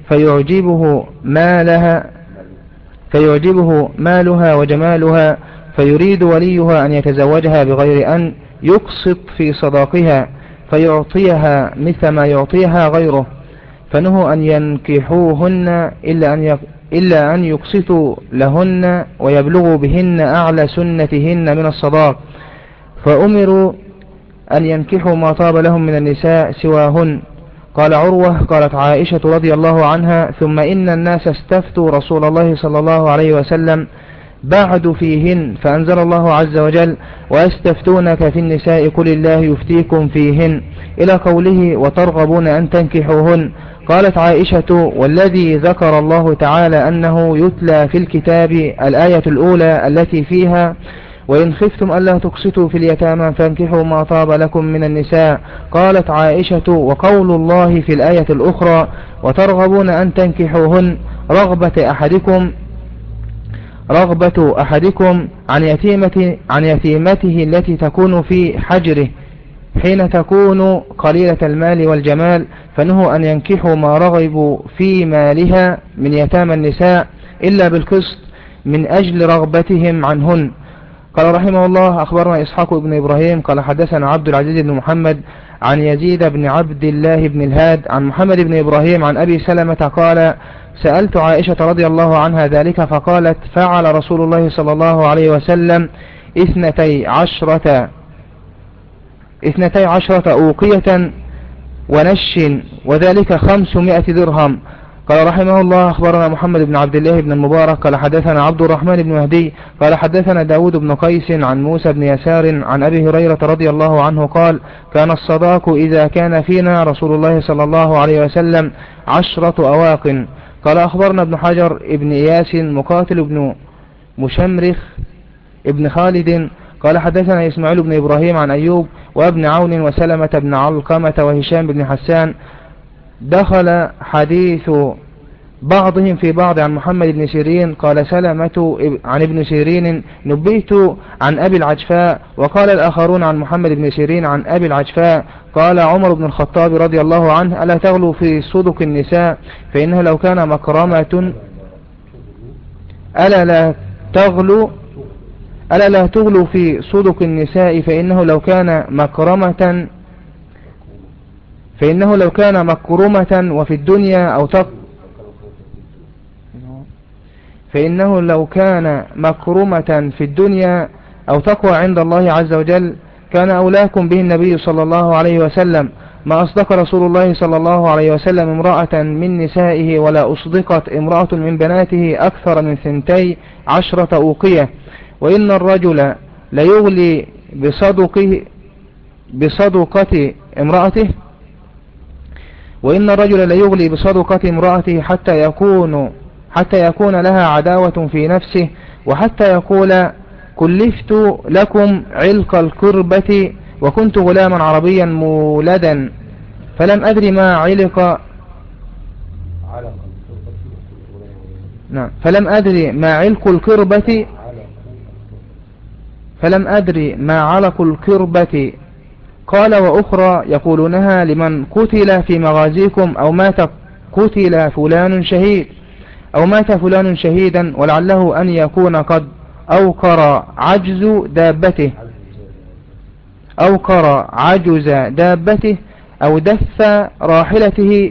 فيعجبه مالها وجمالها فيريد وليها أن يتزوجها بغير أن يقسط في صداقها فيعطيها مثل ما يعطيها غيره، فنهوا أن ينكحوهن إلا أن يقسطوا لهن ويبلغوا بهن أعلى سنتهن من الصداق، فأمروا أن ينكحوا ما طاب لهم من النساء سواهن. قال عروة قالت عائشة رضي الله عنها ثم إن الناس استفتوا رسول الله صلى الله عليه وسلم بعد فيهن فأنزل الله عز وجل ويستفتونك في النساء قل الله يفتيكم فيهن إلى قوله وترغبون أن تنكحوهن. قالت عائشة والذي ذكر الله تعالى أنه يتلى في الكتاب الآية الأولى التي فيها وإن خفتم ألا تقسطوا في اليتامى فانكحوا ما طاب لكم من النساء. قالت عائشة وقول الله في الآية الأخرى وترغبون أن تنكحوهن رغبة أحدكم عن يتيمته التي تكون في حجره حين تكون قليلة المال والجمال، فنهوا أن ينكحوا ما رغبوا في مالها من يتامى النساء إلا بالقسط من أجل رغبتهم عنهن. قال رحمه الله أخبرنا إسحاق بن إبراهيم قال حدثنا عبد العزيز بن محمد عن يزيد بن عبد الله بن الهاد عن محمد بن إبراهيم عن أبي سلمة قال سألت عائشة رضي الله عنها ذلك فقالت فعل رسول الله صلى الله عليه وسلم 12 أوقية ونش وذلك 500 درهم. قال رحمه الله أخبرنا محمد بن عبد الله بن المبارك قال حدثنا عبد الرحمن بن مهدي قال حدثنا داود بن قيس عن موسى بن يسار عن أبي هريرة رضي الله عنه قال كان الصداق إذا كان فينا رسول الله صلى الله عليه وسلم 10 أواق. قال أخبرنا ابن حجر ابن إياس مقاتل ابن مشمرخ ابن خالد قال حدثنا إسماعيل بن إبراهيم عن أيوب وابن عون وسلمة بن علقمة وهشام بن حسان دخل حديث بعضهم في بعض عن محمد بن سيرين قال سلمة عن ابن سيرين نبيت عن أبي العجفاء وقال الآخرون عن محمد بن سيرين عن أبي العجفاء قال عمر بن الخطاب رضي الله عنه ألا تغلوا في صدق النساء فإنه لو كان مكرمة ألا لا تغلوا في صدق النساء فإنه لو كان مكرمة وفي الدنيا أو تقوى عند الله عز وجل كان أولاكم به النبي صلى الله عليه وسلم ما أصدق رسول الله صلى الله عليه وسلم امرأة من نسائه ولا أصدقت امرأة من بناته أكثر من 12 أوقية وإن الرجل ليغلي بصدقة امرأته حتى يكون لها عداوة في نفسه وحتى يقول كلفت لكم علق الكربة وكنت غلاما عربيا مولدا فلم أدري ما علق الكربة قال وأخرى يقولونها لمن قتل في مغازيكم أو مات فلان شهيدا ولعله أن يكون قد أوقر عجز دابته أو دف راحلته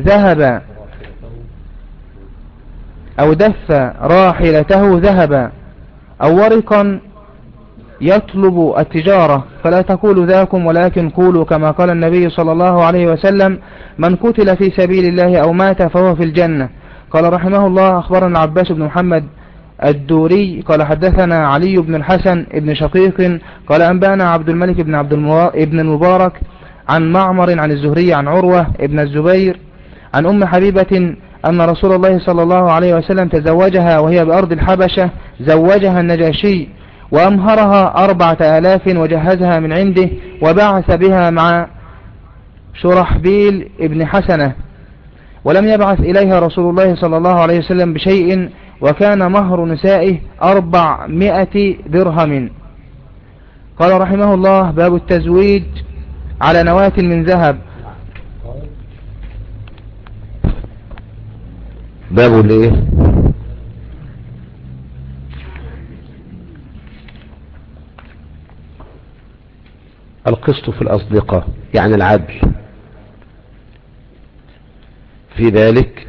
ذهبا أو ورقا يطلب التجارة فلا تقولوا ذاكم ولكن قولوا كما قال النبي صلى الله عليه وسلم من قتل في سبيل الله أو مات فهو في الجنة. قال رحمه الله أخبرنا عباس بن محمد الدوري قال حدثنا علي بن الحسن ابن شقيق قال أنبانا عبد الملك ابن المبارك عن معمر عن الزهري عن عروة ابن الزبير عن أم حبيبة أن رسول الله صلى الله عليه وسلم تزوجها وهي بأرض الحبشة زوجها النجاشي وأمهرها 4000 وجهزها من عنده وبعث بها شرحبيل ابن حسنة، ولم يبعث إليها رسول الله صلى الله عليه وسلم بشيء، وكان مهر نسائه 400 درهم. قال رحمه الله: باب التزويج على نواة من ذهب. باب الايه؟ القسط في الأصدقاء، يعني العدل في ذلك.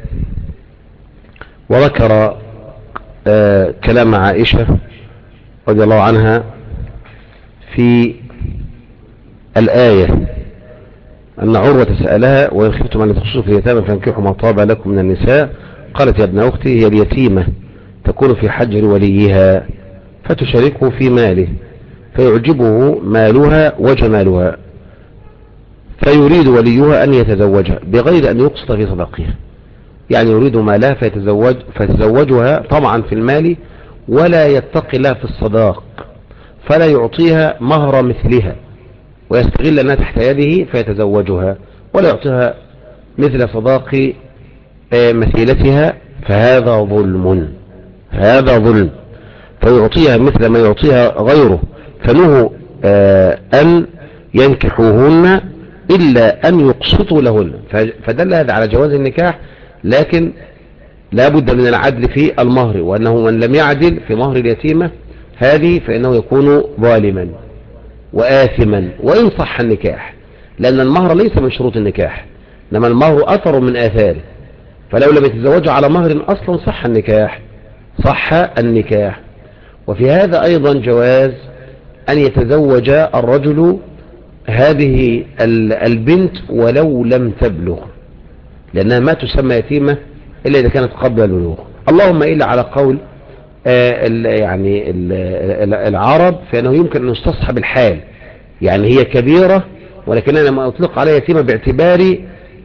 وذكر كلام عائشة رضي الله عنها في الآية أن عروة سألها: وإن خفتم أن تقسطوا في اليتامى فانكحوا ما طاب لكم من النساء، قالت: يا ابن أختي، هي اليتيمة تكون في حجر وليها فتشاركه في ماله، فيعجبه مالها وجمالها، فيريد وليها أن يتزوجها بغير أن يقسط في صداقها. يعني يريد مالها فيتزوجها طمعا في المال، ولا يتقي لها في الصداق، فلا يعطيها مهر مثلها، ويستغل أنها تحت يده فيتزوجها، ولا يعطيها مثل صداق مثيلتها، فهذا ظلم. هذا ظلم. فيعطيها مثل ما يعطيها غيره، فنهوا أن ينكحوهن إلا أن يقسطوا لهن. فدل هذا على جواز النكاح، لكن لا بد من العدل في المهر، وأنه من لم يعدل في مهر اليتيمة هذه فإنه يكون ظالما وآثما وإن صح النكاح، لأن المهر ليس من شروط النكاح، إنما المهر أثر من آثاره. فلو لم يتزوجوا على مهر أصلا صح النكاح، صح النكاح. وفي هذا أيضا جواز أن يتزوج الرجل هذه البنت ولو لم تبلغ، لأنها ما تسمى يتيمة إلا إذا كانت قبل البلوغ، اللهم إلا على قول يعني العرب، فإنه يمكن أن يستصحب الحال، يعني هي كبيرة ولكنها لما أطلق عليها يتيمة باعتبار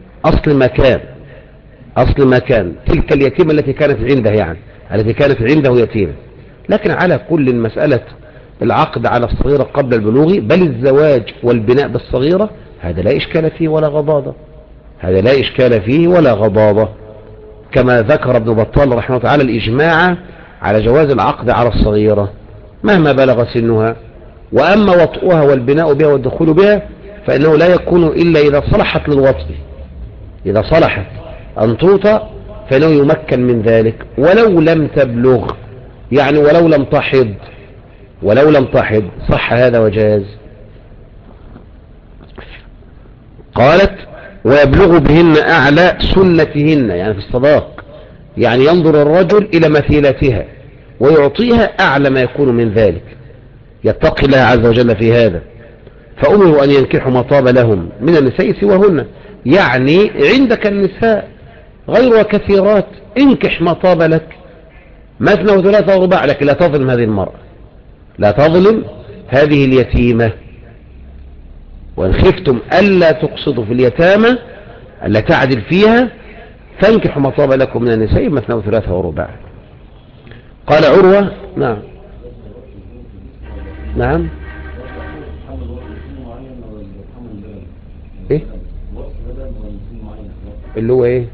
أصل ما كان تلك اليتيمة التي كانت عنده، يعني التي كانت عنده يتيمة. لكن على كل مسألة العقد على الصغيرة قبل البلوغ، بل الزواج والبناء بالصغيرة، هذا لا إشكال فيه ولا غضاضة، هذا لا إشكال فيه ولا غضاضة، كما ذكر ابن بطال رحمه الله تعالى الإجماع على جواز العقد على الصغيرة مهما بلغ سنها. وأما وطئها والبناء بها والدخول بها فإنه لا يكون إلا إذا صلحت للوطء، إذا صلحت أن توطى فإنه يمكن من ذلك، ولو لم تبلغ، يعني ولو لم تحض صح هذا وجاز. قالت: ويبلغ بهن أعلى سنتهن، يعني في الصداق، يعني ينظر الرجل إلى مثيلتها ويعطيها أعلى ما يكون من ذلك، يتقي الله عز وجل في هذا. فأمروا أن ينكحوا ما طاب لهم من النساء سواهن، يعني عندك النساء غير كثيرات، انكح ما طاب لك، مثنى وثلاثة ورباع، لكن لا تظلم هذه المرأة، لا تظلم هذه اليتيمة. وإن خفتم ألا تقسطوا في اليتامى ألا تعدل فيها فانكحوا ما طاب لكم من النساء مثنى وثلاثة ورباع. قال عروة: نعم ايه اللي هو ايه؟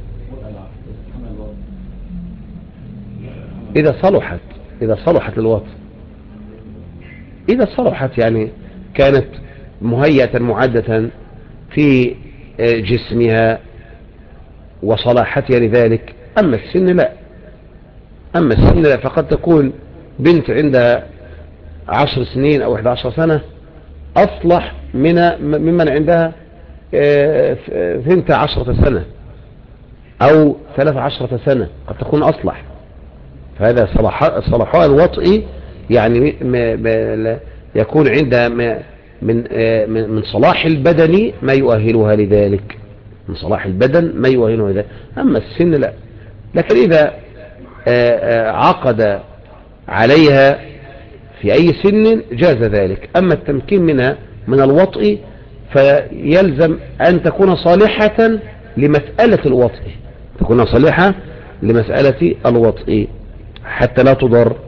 إذا صلحت الوطن، إذا صلحت يعني كانت مهيئة معدة في جسمها وصلاحتها لذلك. أما السن لا، فقد تكون بنت عندها 10 سنين أو 11 سنة أصلح ممن عندها 12 سنة أو 13 سنة، قد تكون أصلح. فهذا صلاحها الوطئي، يعني يكون عندها من صلاح البدن ما يؤهلها لذلك، من صلاح البدن ما يؤهلها لذلك. أما السن لا. لكن إذا عقد عليها في أي سن جاز ذلك. أما التمكين منها من الوطء فيلزم أن تكون صالحة لمسألة الوطء، تكون صالحة لمسألة الوطء حتى لا تضر.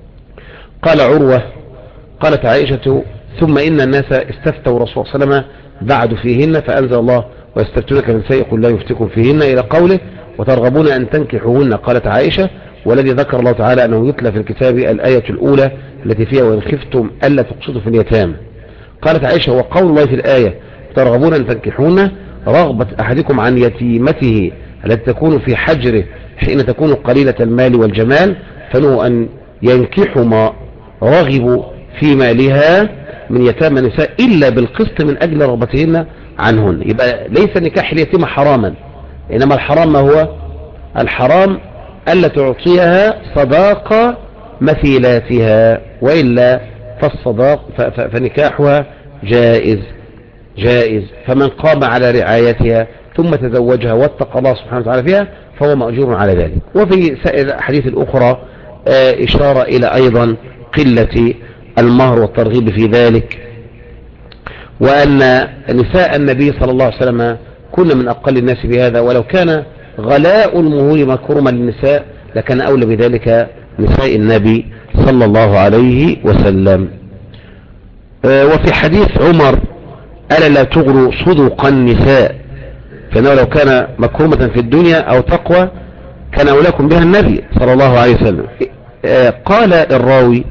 قال عروة: قالت عائشة: ثم إن الناس استفتوا رسول الله صلى الله عليه وسلم بعد فيهن، فأنزل الله ويستفتونك من نساء قل لا يفتكم فيهن إلى قوله وترغبون أن تنكحوهن. قالت عائشة والذي ذكر الله تعالى أنه يتلى في الكتاب الآية الأولى التي فيها وإن خفتم ألا تقسطوا في اليتامى. قالت عائشة وقول الله في الآية ترغبون أن تنكحوهن رغبة أحدكم عن يتيمته التي تكون في حجره حين تكون قليلة المال والجمال، فنه أن ينكحوا ما رغبوا في مالها من يتامى النساء إلا بالقسط من أجل رغبتهن عنهن. يبقى ليس نكاح اليتيمة حراما، إنما الحرام ما هو؟ الحرام ألا تعطيها صداق مثيلاتها، وإلا فالصداق فنكاحها جائز. فمن قام على رعايتها ثم تزوجها واتقى الله سبحانه وتعالى فيها فهو مأجور على ذلك. وفي سائر الأحاديث الأخرى إشارة إلى أيضا قلة المهر والترغيب في ذلك، وأن نساء النبي صلى الله عليه وسلم كن من أقل الناس بهذا، ولو كان غلاء المهور مكرما للنساء لكان أولى بذلك نساء النبي صلى الله عليه وسلم. وفي حديث عمر ألا لا تغروا صدق النساء فإنه لو كان مكرمة في الدنيا أو تقوى كان أولاكم بها النبي صلى الله عليه وسلم. قال الراوي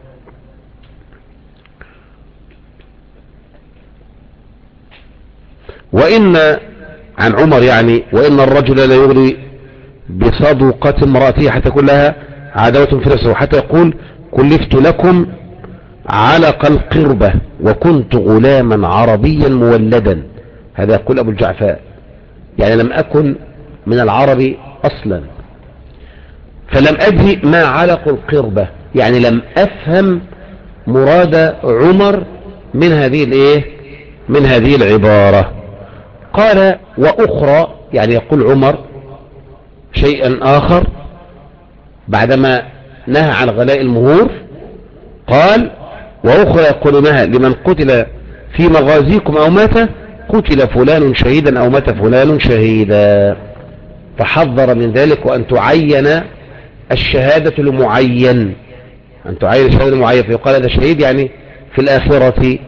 وإن عن عمر يعني وإن الرجل لا يغري بصدقة امرأته حتى كلها عداوة في نفسه حتى يقول كلفت لكم علق القربة وكنت غلاما عربيا مولدا. هذا يقول أبو الجعفاء يعني لم أكن من العرب أصلا فلم أدري ما علق القربة، يعني لم أفهم مراد عمر من هذه العبارة. قال وأخرى يعني يقول عمر شيئا آخر بعدما نهى عن غلاء المهور، قال وأخرى يقولونها لمن قتل في مغازيكم أو مات قتل فلان شهيدا أو مات فلان شهيدا، فحذر من ذلك وأن تعين الشهادة لمعين، أن تعين الشهادة لمعين فيقال هذا شهيد يعني في الآخرة.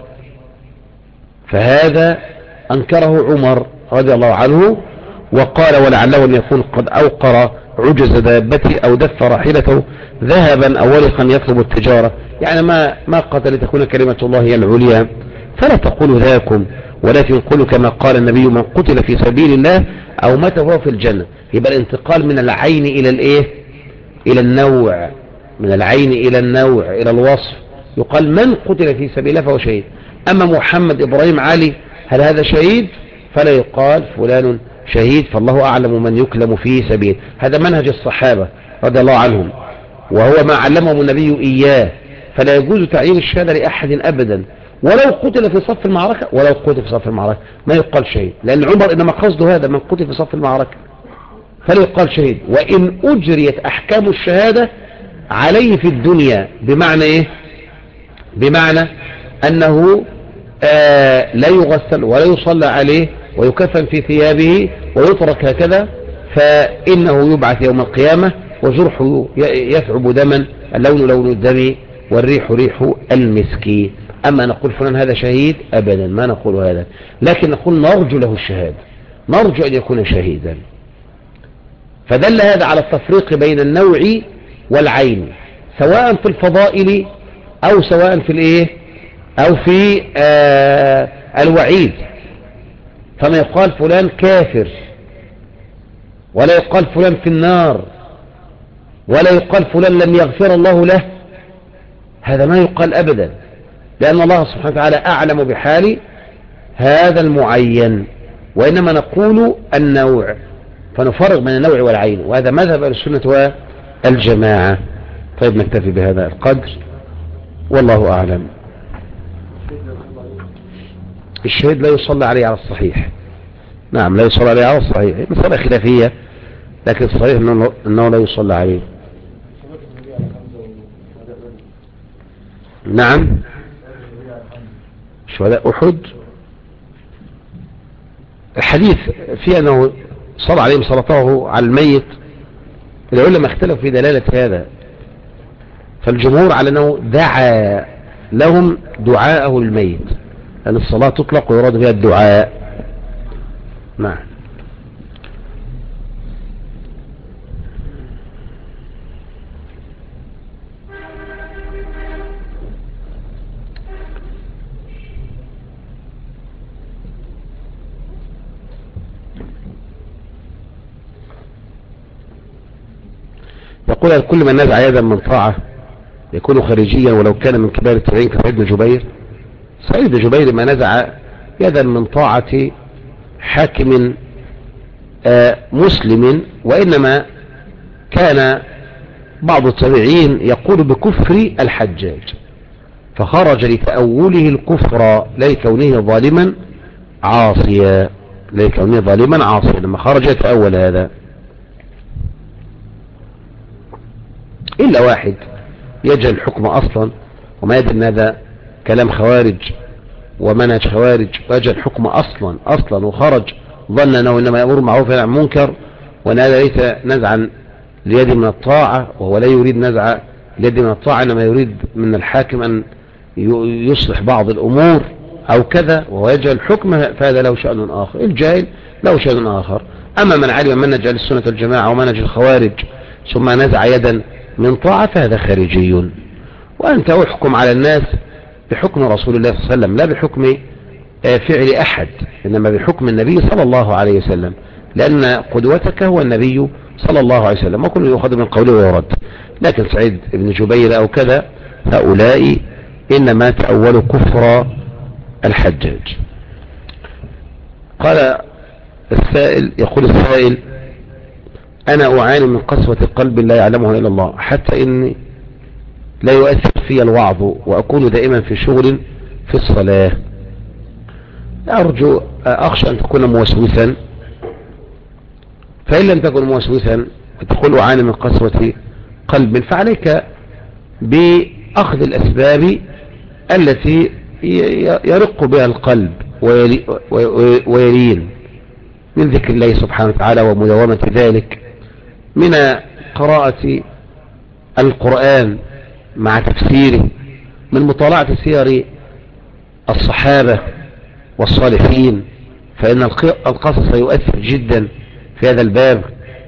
فهذا أنكره عمر رضي الله عنه وقال ولعله أن يكون قد أوقر عجز دابته أو دف راحلته ذهبا أو ورقا يطلب التجارة، يعني ما قتل لتكون كلمة الله هي العليا فلا تقولوا ذاكم ولكن قولوا كما قال النبي من قتل في سبيل الله أو مات فهو في الجنة. يبقى الانتقال من العين إلى النوع، من العين إلى النوع إلى الوصف، يقال من قتل في سبيل الله فهو شهيد. أما محمد إبراهيم علي هل هذا شهيد؟ فلا يقال فلان شهيد، فالله أعلم من يكلم في سبيل. هذا منهج الصحابة رضي الله عنهم وهو ما علمهم النبي إياه، فلا يجوز تعيين الشهادة لأحد أبدا ولو قتل في صف المعركة، ما يقال شهيد، لأن عمر إنما قصده هذا من قتل في صف المعركة فلا يقال شهيد. وإن أجريت أحكام الشهادة عليه في الدنيا بمعنى إيه؟ بمعنى أنه لا يغسل ولا يصلى عليه ويكفن في ثيابه ويترك هكذا، فإنه يبعث يوم القيامة وجرحه يثعب دما، اللون لون الدم والريح ريح المسك. أما نقول فلان هذا شهيد أبدا ما نقول هذا، لكن نقول نرجو له الشهادة، نرجو أن يكون شهيدا. فدل هذا على التفريق بين النوع والعين سواء في الفضائل أو سواء في أو في الوعيد. فما يقال فلان كافر ولا يقال فلان في النار ولا يقال فلان لم يغفر الله له، هذا ما يقال أبدا، لأن الله سبحانه وتعالى أعلم بحال هذا المعين، وإنما نقول النوع، فنفرق بين النوع والعين، وهذا مذهب السنة والجماعة. طيب نكتفي بهذا القدر والله أعلم. الشهيد لا يصلى عليه على الصحيح، نعم لا يصلى عليه على الصحيح، مسألة خلافية لكن الصحيح أنه لا يصلى عليه. نعم شهداء أحد الحديث فيه أنه صلى عليهم صلاته على الميت، العلماء اختلفوا في دلالة هذا، فالجمهور على أنه دعا لهم دعاءه الميت أن الصلاة تطلق ويراد بها الدعاء. نعم. يقول كل من نزع يدا من طاعة يكون خارجيا ولو كان من كبار التابعين كسعيد بن جبير. سعيد بن جبير ما نزع يدا من طاعة حاكم مسلم، وإنما كان بعض التابعين يقول بكفر الحجاج فخرج لتأوله الكفر لكونه ظالما عاصيا، لكونه ظالما عاصيا لما خرج يتأول هذا. إلا واحد يجهل الحكم أصلا وما يدري أن هذا كلام خوارج ومنهج خوارج، ويجهل الحكم أصلا وخرج ظن أنه إنما يأمر معروف وينهى عن المنكر، وأن هذا ليس نزعا ليد من الطاعة، وهو لا يريد نزع اليد من الطاعة، إنما يريد من الحاكم أن يصلح بعض الأمور أو كذا، وهو يجهل الحكم، فهذا له شأن آخر. الجاهل له شأن آخر. أما من علم منهج أهل السنة والجماعة ومنهج الخوارج ثم نزع يدا من طاعة فهذا خارجي. وأنت أحكم على الناس بحكم رسول الله صلى الله عليه وسلم لا بحكم فعل أحد، إنما بحكم النبي صلى الله عليه وسلم، لأن قدوتك هو النبي صلى الله عليه وسلم، وكل يؤخذ من قوله ويرد. لكن سعيد بن جبير أو كذا هؤلاء إنما تأولوا كفر الحجاج. قال السائل، يقول السائل: أنا أعاني من قسوة قلب لا يعلمها إلا الله، حتى إني لا يؤثر في الوعظ وأكون دائما في شغل في الصلاة. أخشى أن تكون موسوسا، فإن لم تكن موسوسا وتقول أعاني من قسوة قلب، فعليك بأخذ الأسباب التي يرق بها القلب ويلين من ذكر الله سبحانه وتعالى ومداومة ذلك، من قراءة القرآن مع تفسيره، من مطالعة سير الصحابة والصالحين، فإن القصص يؤثر جدا في هذا الباب،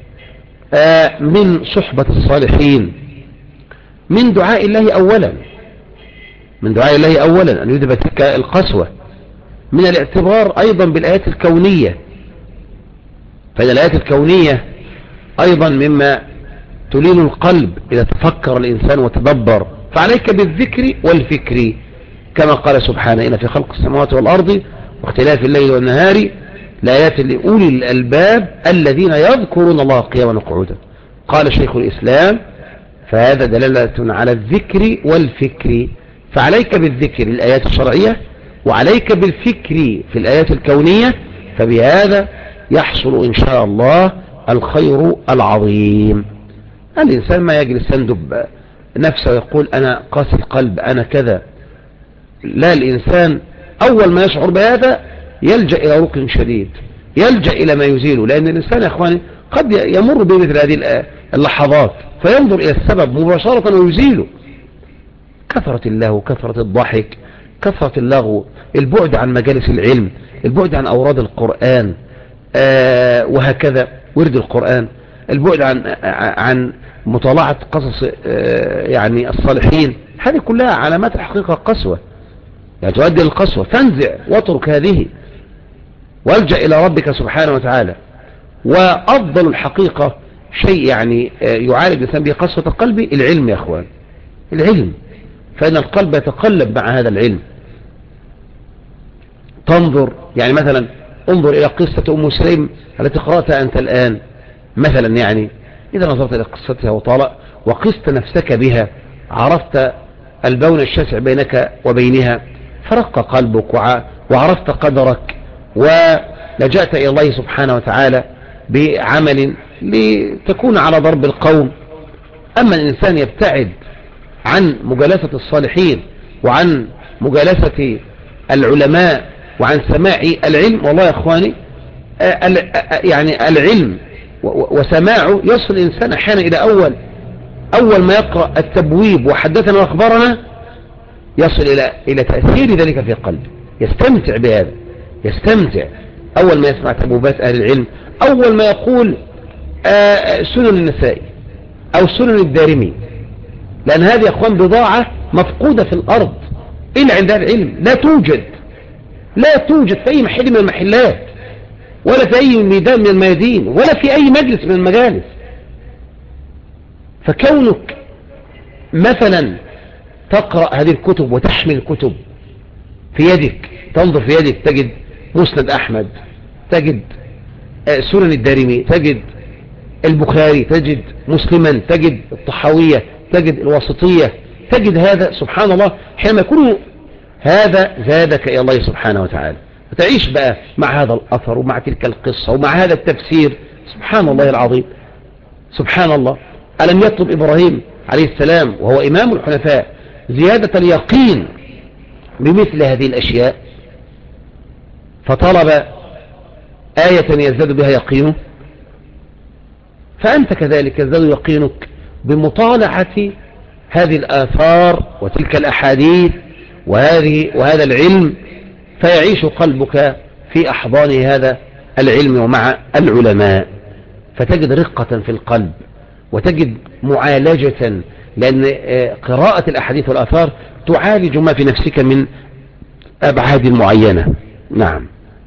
من صحبة الصالحين، من دعاء الله أولا، من دعاء الله أولا أن يذهب تلك القسوة، من الاعتبار أيضا بالآيات الكونية، فإن الآيات الكونية أيضا مما تلين القلب إذا تفكر الإنسان وتدبر، فعليك بالذكر والفكر، كما قال سبحانه: إن في خلق السماوات والأرض واختلاف الليل والنهار لآيات لأولي الألباب الذين يذكرون الله قياما وقعودا. قال شيخ الإسلام: فهذا دلالة على الذكر والفكر، فعليك بالذكر الآيات الشرعية وعليك بالفكر في الآيات الكونية، فبهذا يحصل إن شاء الله الخير العظيم. الإنسان ما يجلس يندب نفسه ويقول أنا قاسي القلب أنا كذا، لا، الإنسان أول ما يشعر بهذا يلجأ إلى ركن شديد، يلجأ إلى ما يزيله، لأن الإنسان يا أخواني قد يمر بمثل هذه اللحظات فينظر إلى السبب مباشرة ويزيله. كثرة اللهو، كثرة الضحك، كثرة اللغو، البعد عن مجالس العلم، البعد عن أوراد القرآن وهكذا ورد القرآن، البعد عن مطالعة قصص يعني الصالحين، هذه كلها علامات حقيقة قسوة، يعني تؤدي للقسوة. فانزع واترك هذه والجأ إلى ربك سبحانه وتعالى. وأفضل الحقيقة شيء يعني يعالج الإنسان به قسوة القلب العلم يا أخوان، العلم، فإن القلب يتقلب مع هذا العلم. تنظر يعني مثلا انظر إلى قصة أم سليم التي قرأتها أنت الآن مثلا، يعني إذا نظرت إلى قصتها وقست نفسك بها عرفت البون الشاسع بينك وبينها، فرق قلبك وعرفت قدرك ولجأت إلى الله سبحانه وتعالى بعمل لتكون على ضرب القوم. أما الإنسان يبتعد عن مجالسة الصالحين وعن مجالسة العلماء وعن سماع العلم، والله يا أخواني يعني العلم وسماعه يصل الإنسان أحيانا إلى أول ما يقرأ التبويب وحدثنا وأخبرنا يصل إلى تأثير ذلك في قلبه، يستمتع بهذا، يستمتع أول ما يسمع تبوبات أهل العلم، أول ما يقول سنن النسائي أو سنن الدارمي، لأن هذه يا أخوان بضاعة مفقودة في الأرض إلا عند أهل العلم، لا توجد في أي محل من المحلات، ولا في أي ميدان من الميادين، ولا في أي مجلس من المجالس. فكونك مثلا تقرأ هذه الكتب وتحمل الكتب في يدك، تنظر في يدك تجد مسند أحمد، تجد سنن الدارمي، تجد البخاري، تجد مسلما، تجد الطحاوية، تجد الواسطية، تجد هذا. سبحان الله، حينما يكون هذا زادك إلى الله سبحانه وتعالى، وتعيش بقى مع هذا الأثر ومع تلك القصة ومع هذا التفسير. سبحان الله العظيم، سبحان الله. ألم يطلب إبراهيم عليه السلام وهو إمام الحنفاء زيادة اليقين بمثل هذه الأشياء، فطلب آية يزداد بها يقينه؟ فأنت كذلك يزداد يقينك بمطالعة هذه الآثار وتلك الأحاديث وهذا العلم، فيعيش قلبك في أحضان هذا العلم ومع العلماء، فتجد رقة في القلب وتجد معالجة، لأن قراءة الأحاديث والآثار تعالج ما في نفسك من أبعاد معينة. نعم.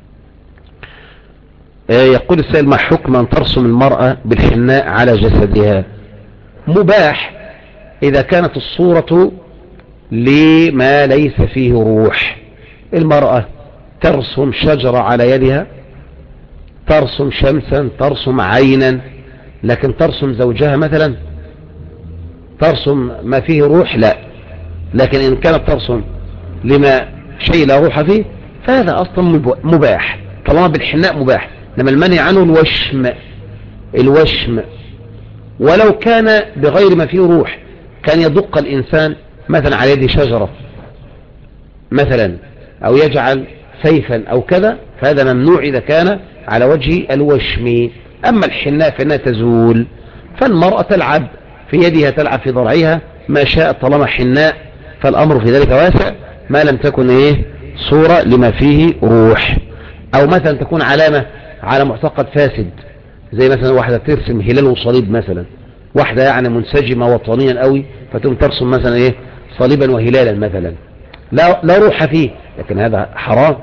يقول السائل: ما حكم أن ترسم المرأة بالحناء على جسدها؟ مباح إذا كانت الصورة لما ليس فيه روح. المرأة ترسم شجرة على يدها، ترسم شمسا، ترسم عينا، لكن ترسم زوجها مثلا، ترسم ما فيه روح لا. لكن إن كانت ترسم لما شيء لا روح فيه فهذا أصلا مباح، طالما بالحناء مباح. لما المنع عنه الوشم، ولو كان بغير ما فيه روح، كان يدق الإنسان مثلا على يد شجرة مثلا، أو يجعل سيفا أو كذا، فهذا ممنوع إذا كان على وجه الوشم. أما الحناء فإنها تزول، فالمرأة تلعب في يدها، تلعب في ضرعها ما شاء، طالما حناء فالأمر في ذلك واسع، ما لم تكن صورة لما فيه روح. أو مثلا تكون علامة على معتقد فاسد، زي مثلا واحدة ترسم هلال وصليب مثلا، واحدة يعني منسجمة وطنيا قوي، فتقوم ترسم مثلا صليبا وهلالا مثلا، لا روح فيه، لكن هذا حرام.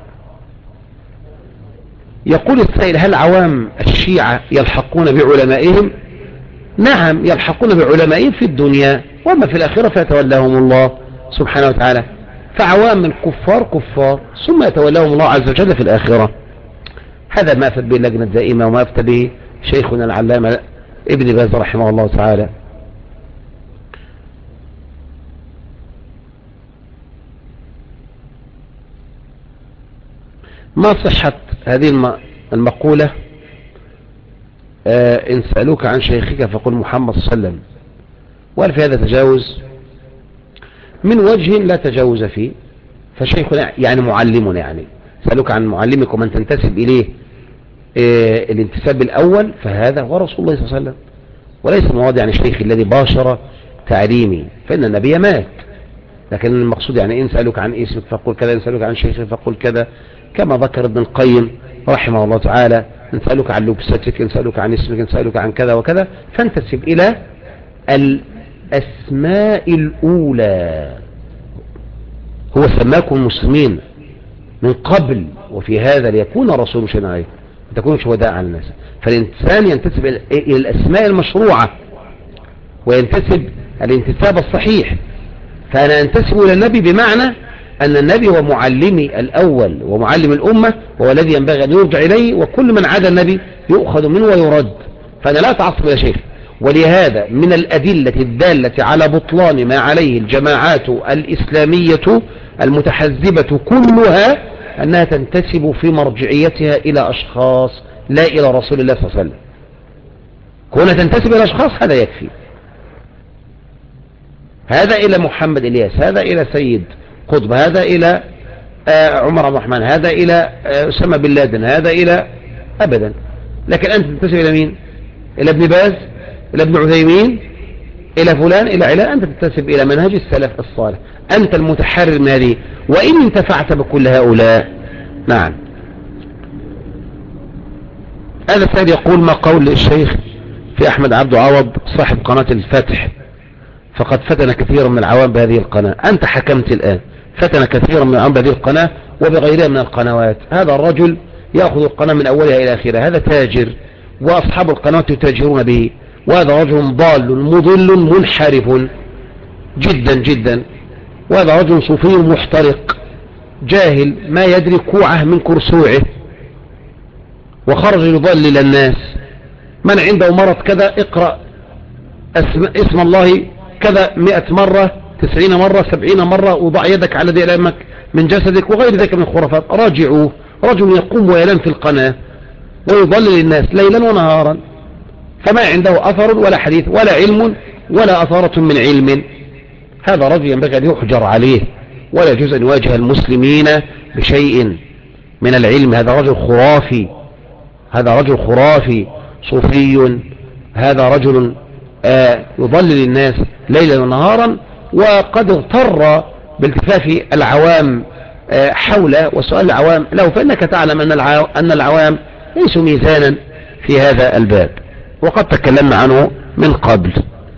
يقول السائل: هل عوام الشيعة يلحقون بعلمائهم؟ نعم، يلحقون بعلمائهم في الدنيا، وما في الآخرة فيتولاهم الله سبحانه وتعالى. فعوام من كفار ثم يتولاهم الله عز وجل في الآخرة. هذا ما أفتى به اللجنة الدائمة، وما أفتى به شيخنا العلامة ابن باز رحمه الله تعالى. ما صحة هذه المقولة؟ إن سألوك عن شيخك فقل محمد صلى الله عليه وسلم. وهل في هذا تجاوز؟ من وجه لا تجاوز فيه، فشيخنا يعني معلمنا، يعني سألوك عن معلمك ومن تنتسب إليه الانتساب الأول، فهذا هو رسول الله صلى الله عليه وسلم، وليس مواضع عن الشيخ الذي باشر تعليمي، فإن النبي مات. لكن المقصود يعني إن سألوك عن اسمك فقل كذا، إن سألوك عن شيخك فقل كذا، كما ذكر ابن القيم رحمه الله تعالى: إن سألوك عن لبستك، إن سألوك عن اسمك، إن سألوك عن كذا وكذا، فانتسب إلى الأسماء الأولى. هو سماكم المسلمين من قبل، وفي هذا ليكون الرسول شهيدا عليكم تكونوا شهداء على الناس. فالإنسان ينتسب إلى الأسماء المشروعة، وينتسب الانتساب الصحيح. فأنا أنتسب إلى النبي بمعنى أن النبي هو معلمي الأول ومعلم الأمة، وهو الذي ينبغي أن يرجع إليه، وكل من عدا النبي يؤخذ منه ويرد. فأنا لا أتعصب إلى شيخ. ولهذا من الأدلة الدالة على بطلان ما عليه الجماعات الإسلامية المتحزبة كلها أنها تنتسب في مرجعيتها إلى أشخاص لا إلى رسول الله صلى الله عليه وسلم. كونها تنتسب إلى أشخاص هذا يكفي، هذا إلى محمد إلياس، هذا إلى سيد قطب، هذا إلى عمر عبد الرحمن، هذا إلى أسامة بن لادن، هذا إلى أبدا. لكن أنت تنتسب إلى مين؟ إلى ابن باز، إلى ابن عثيمين، إلى فلان إلى علان، أنت تنتسب إلى منهج السلف الصالح، أنت المتحرر من هذه، وإن انتفعت بكل هؤلاء. نعم. هذا السيد يقول: ما قول الشيخ في أحمد عبد عوض صاحب قناة الفتح، فقد فتن كثيرا من العوام بهذه القناة. أنت حكمت الآن، فتن كثيرا من العوام بهذه القناة وبغيرها من القنوات. هذا الرجل يأخذ القناة من أولها إلى آخرها، هذا تاجر، وأصحاب القنوات يتاجرون به، وهذا رجل ضال مضل منحرف جدا جدا، وهذا رجل صوفي محترق جاهل ما يدري كوعه من كرسوعه، وخرج يضلل الناس. من عنده مرض كذا اقرأ اسم الله كذا 100 مرة 90 مرة 70 مرة، وضع يدك على ذي ألمك من جسدك، وغير ذلك من الخرافات. راجعوه، رجل يقوم وينام في القناة ويضلل الناس ليلا ونهارا، فما عنده أثر ولا حديث ولا علم ولا أثارة من علم. هذا رجل ينبغي أن يحجر عليه، ولا يجوز أن يواجه المسلمين بشيء من العلم. هذا رجل خرافي، هذا رجل خرافي صوفي، هذا رجل يضلل الناس ليلا ونهارا، وقد اغتر بالتفاف العوام حوله وسؤال العوام له، فإنك تعلم أن العوام ليسوا ميزانا في هذا الباب، وقد تكلمنا عنه من قبل.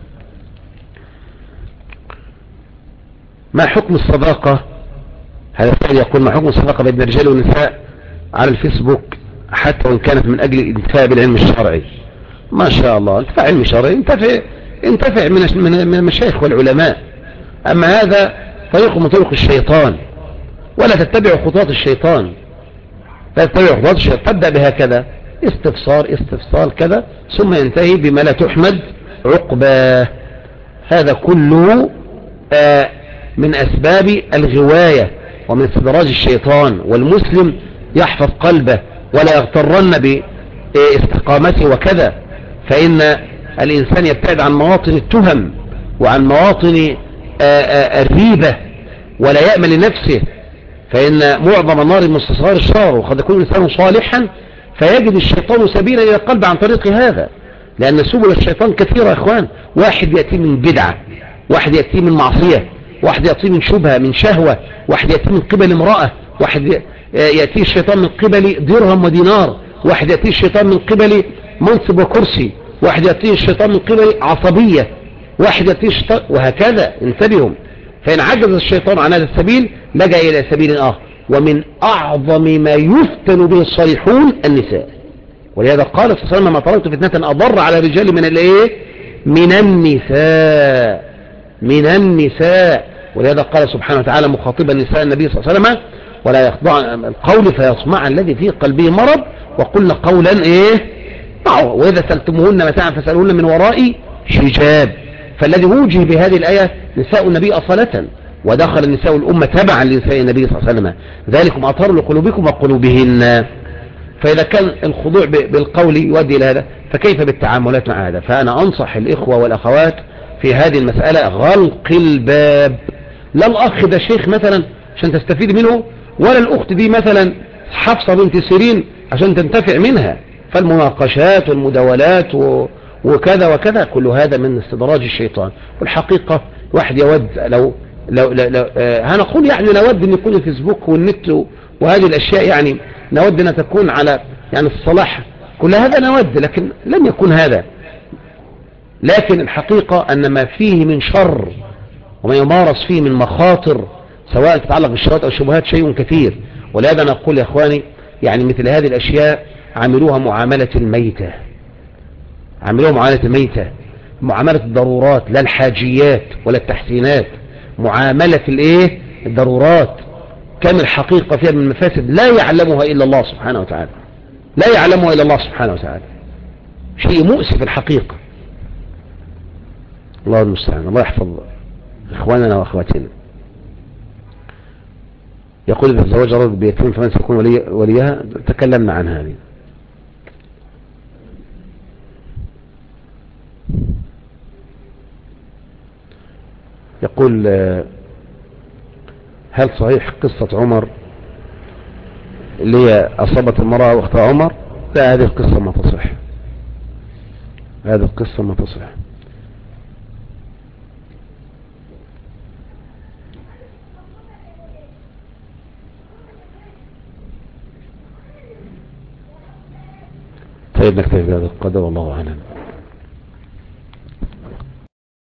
ما حكم الصداقة؟ هذا السؤال يقول: ما حكم الصداقة بين الرجال والنساء على الفيسبوك حتى وإن كانت من أجل الانتفاع بالعلم الشرعي؟ ما شاء الله، انتفع علم شرعي، انتفع من المشايخ والعلماء. أما هذا طريق من طرق الشيطان، ولا تتبع خطوات الشيطان، لا تتبع خطوات الشيطان. تبدأ بهكذا استفسار كذا، ثم ينتهي بما لا تحمد عقباه. هذا كله من أسباب الغواية ومن استدراج الشيطان، والمسلم يحفظ قلبه ولا يغترن باستقامته وكذا، فإن الإنسان يبتعد عن مواطن التهم وعن مواطن الريبة، ولا يأمن لنفسه، فإن معظم النار مستصغار الشر، وقد يكون الإنسان صالحا فيجد الشيطان سبيلا إلى القلب عن طريق هذا، لأن سبل الشيطان كثيرة يا إخوان. واحد يأتي من بدعة، واحد يأتي من معصية، واحد يأتي من شبهة من شهوة، واحد يأتي من قبل امرأة، واحد يأتي الشيطان من قبل درهم ودينار، واحد يأتي الشيطان من قبل منصب وكرسي، واحد يأتي الشيطان من قبل عصبية، واحد يأتي الشيطان، وهكذا. انتبهوا، فإن عجز الشيطان عن هذا السبيل لجأ إلى سبيل آخر. ومن أعظم ما يفتن به الصالحون النساء، ولهذا قال صلى الله عليه وسلم: ما تركت فتنة أضر على الرجال من النساء. ولهذا قال سبحانه وتعالى مخاطبا النساء النبي صلى الله عليه وسلم: ولا يخضعن القول فيطمع الذي في قلبه مرض وقلن قولا معه، وإذا سألتموهن متاعا فاسألوهن من وراء حجاب. فالذي وجه بهذه الآية نساء النبي أصالة، ودخل النساء الأمة تبعا لنساء النبي صلى الله عليه وسلم: ذلكم أطهر لقلوبكم وقلوبهن. فإذا كان الخضوع بالقول يؤدي إلى هذا، فكيف بالتعاملات مع هذا؟ فأنا أنصح الإخوة والأخوات في هذه المسألة غلق الباب. لا الأخ ده شيخ مثلا عشان تستفيد منه، ولا الأخت دي مثلا حفصة بنت سيرين عشان تنتفع منها. فالمناقشات والمداولات وكذا وكذا كل هذا من استدراج الشيطان. والحقيقة واحد يود لو هنقول يعني نود أن يكون الفيسبوك والنت وهذه الأشياء يعني نود أن تكون على يعني الصلاح، كل هذا نود، لكن لن يكون هذا. لكن الحقيقة أن ما فيه من شر وما يمارس فيه من مخاطر سواء تتعلق بالشهوات أو الشبهات شيء كثير. ولهذا نقول يا إخواني يعني مثل هذه الأشياء عملوها معاملة الميتة، عملوها معاملة الميتة، معاملة الضرورات، لا الحاجيات ولا التحسينات، معاملة الضرورات. كم الحقيقة فيها من المفاسد لا يعلمها إلا الله سبحانه وتعالى، لا يعلمها إلا الله سبحانه وتعالى. شيء مؤسف الحقيقة. الله المستعان، الله يحفظ إخواننا وأخواتنا. يقول إذا الزواج رد بيتين فمن سيكون وليها؟ تكلمنا عن هذه. يقول هل صحيح قصة عمر اللي هي أصابت المرأة واختها عمر؟ لا، هذه القصة ما تصح، هذه القصة ما تصح. طيب نكتفي بهذا القدر والله أعلم.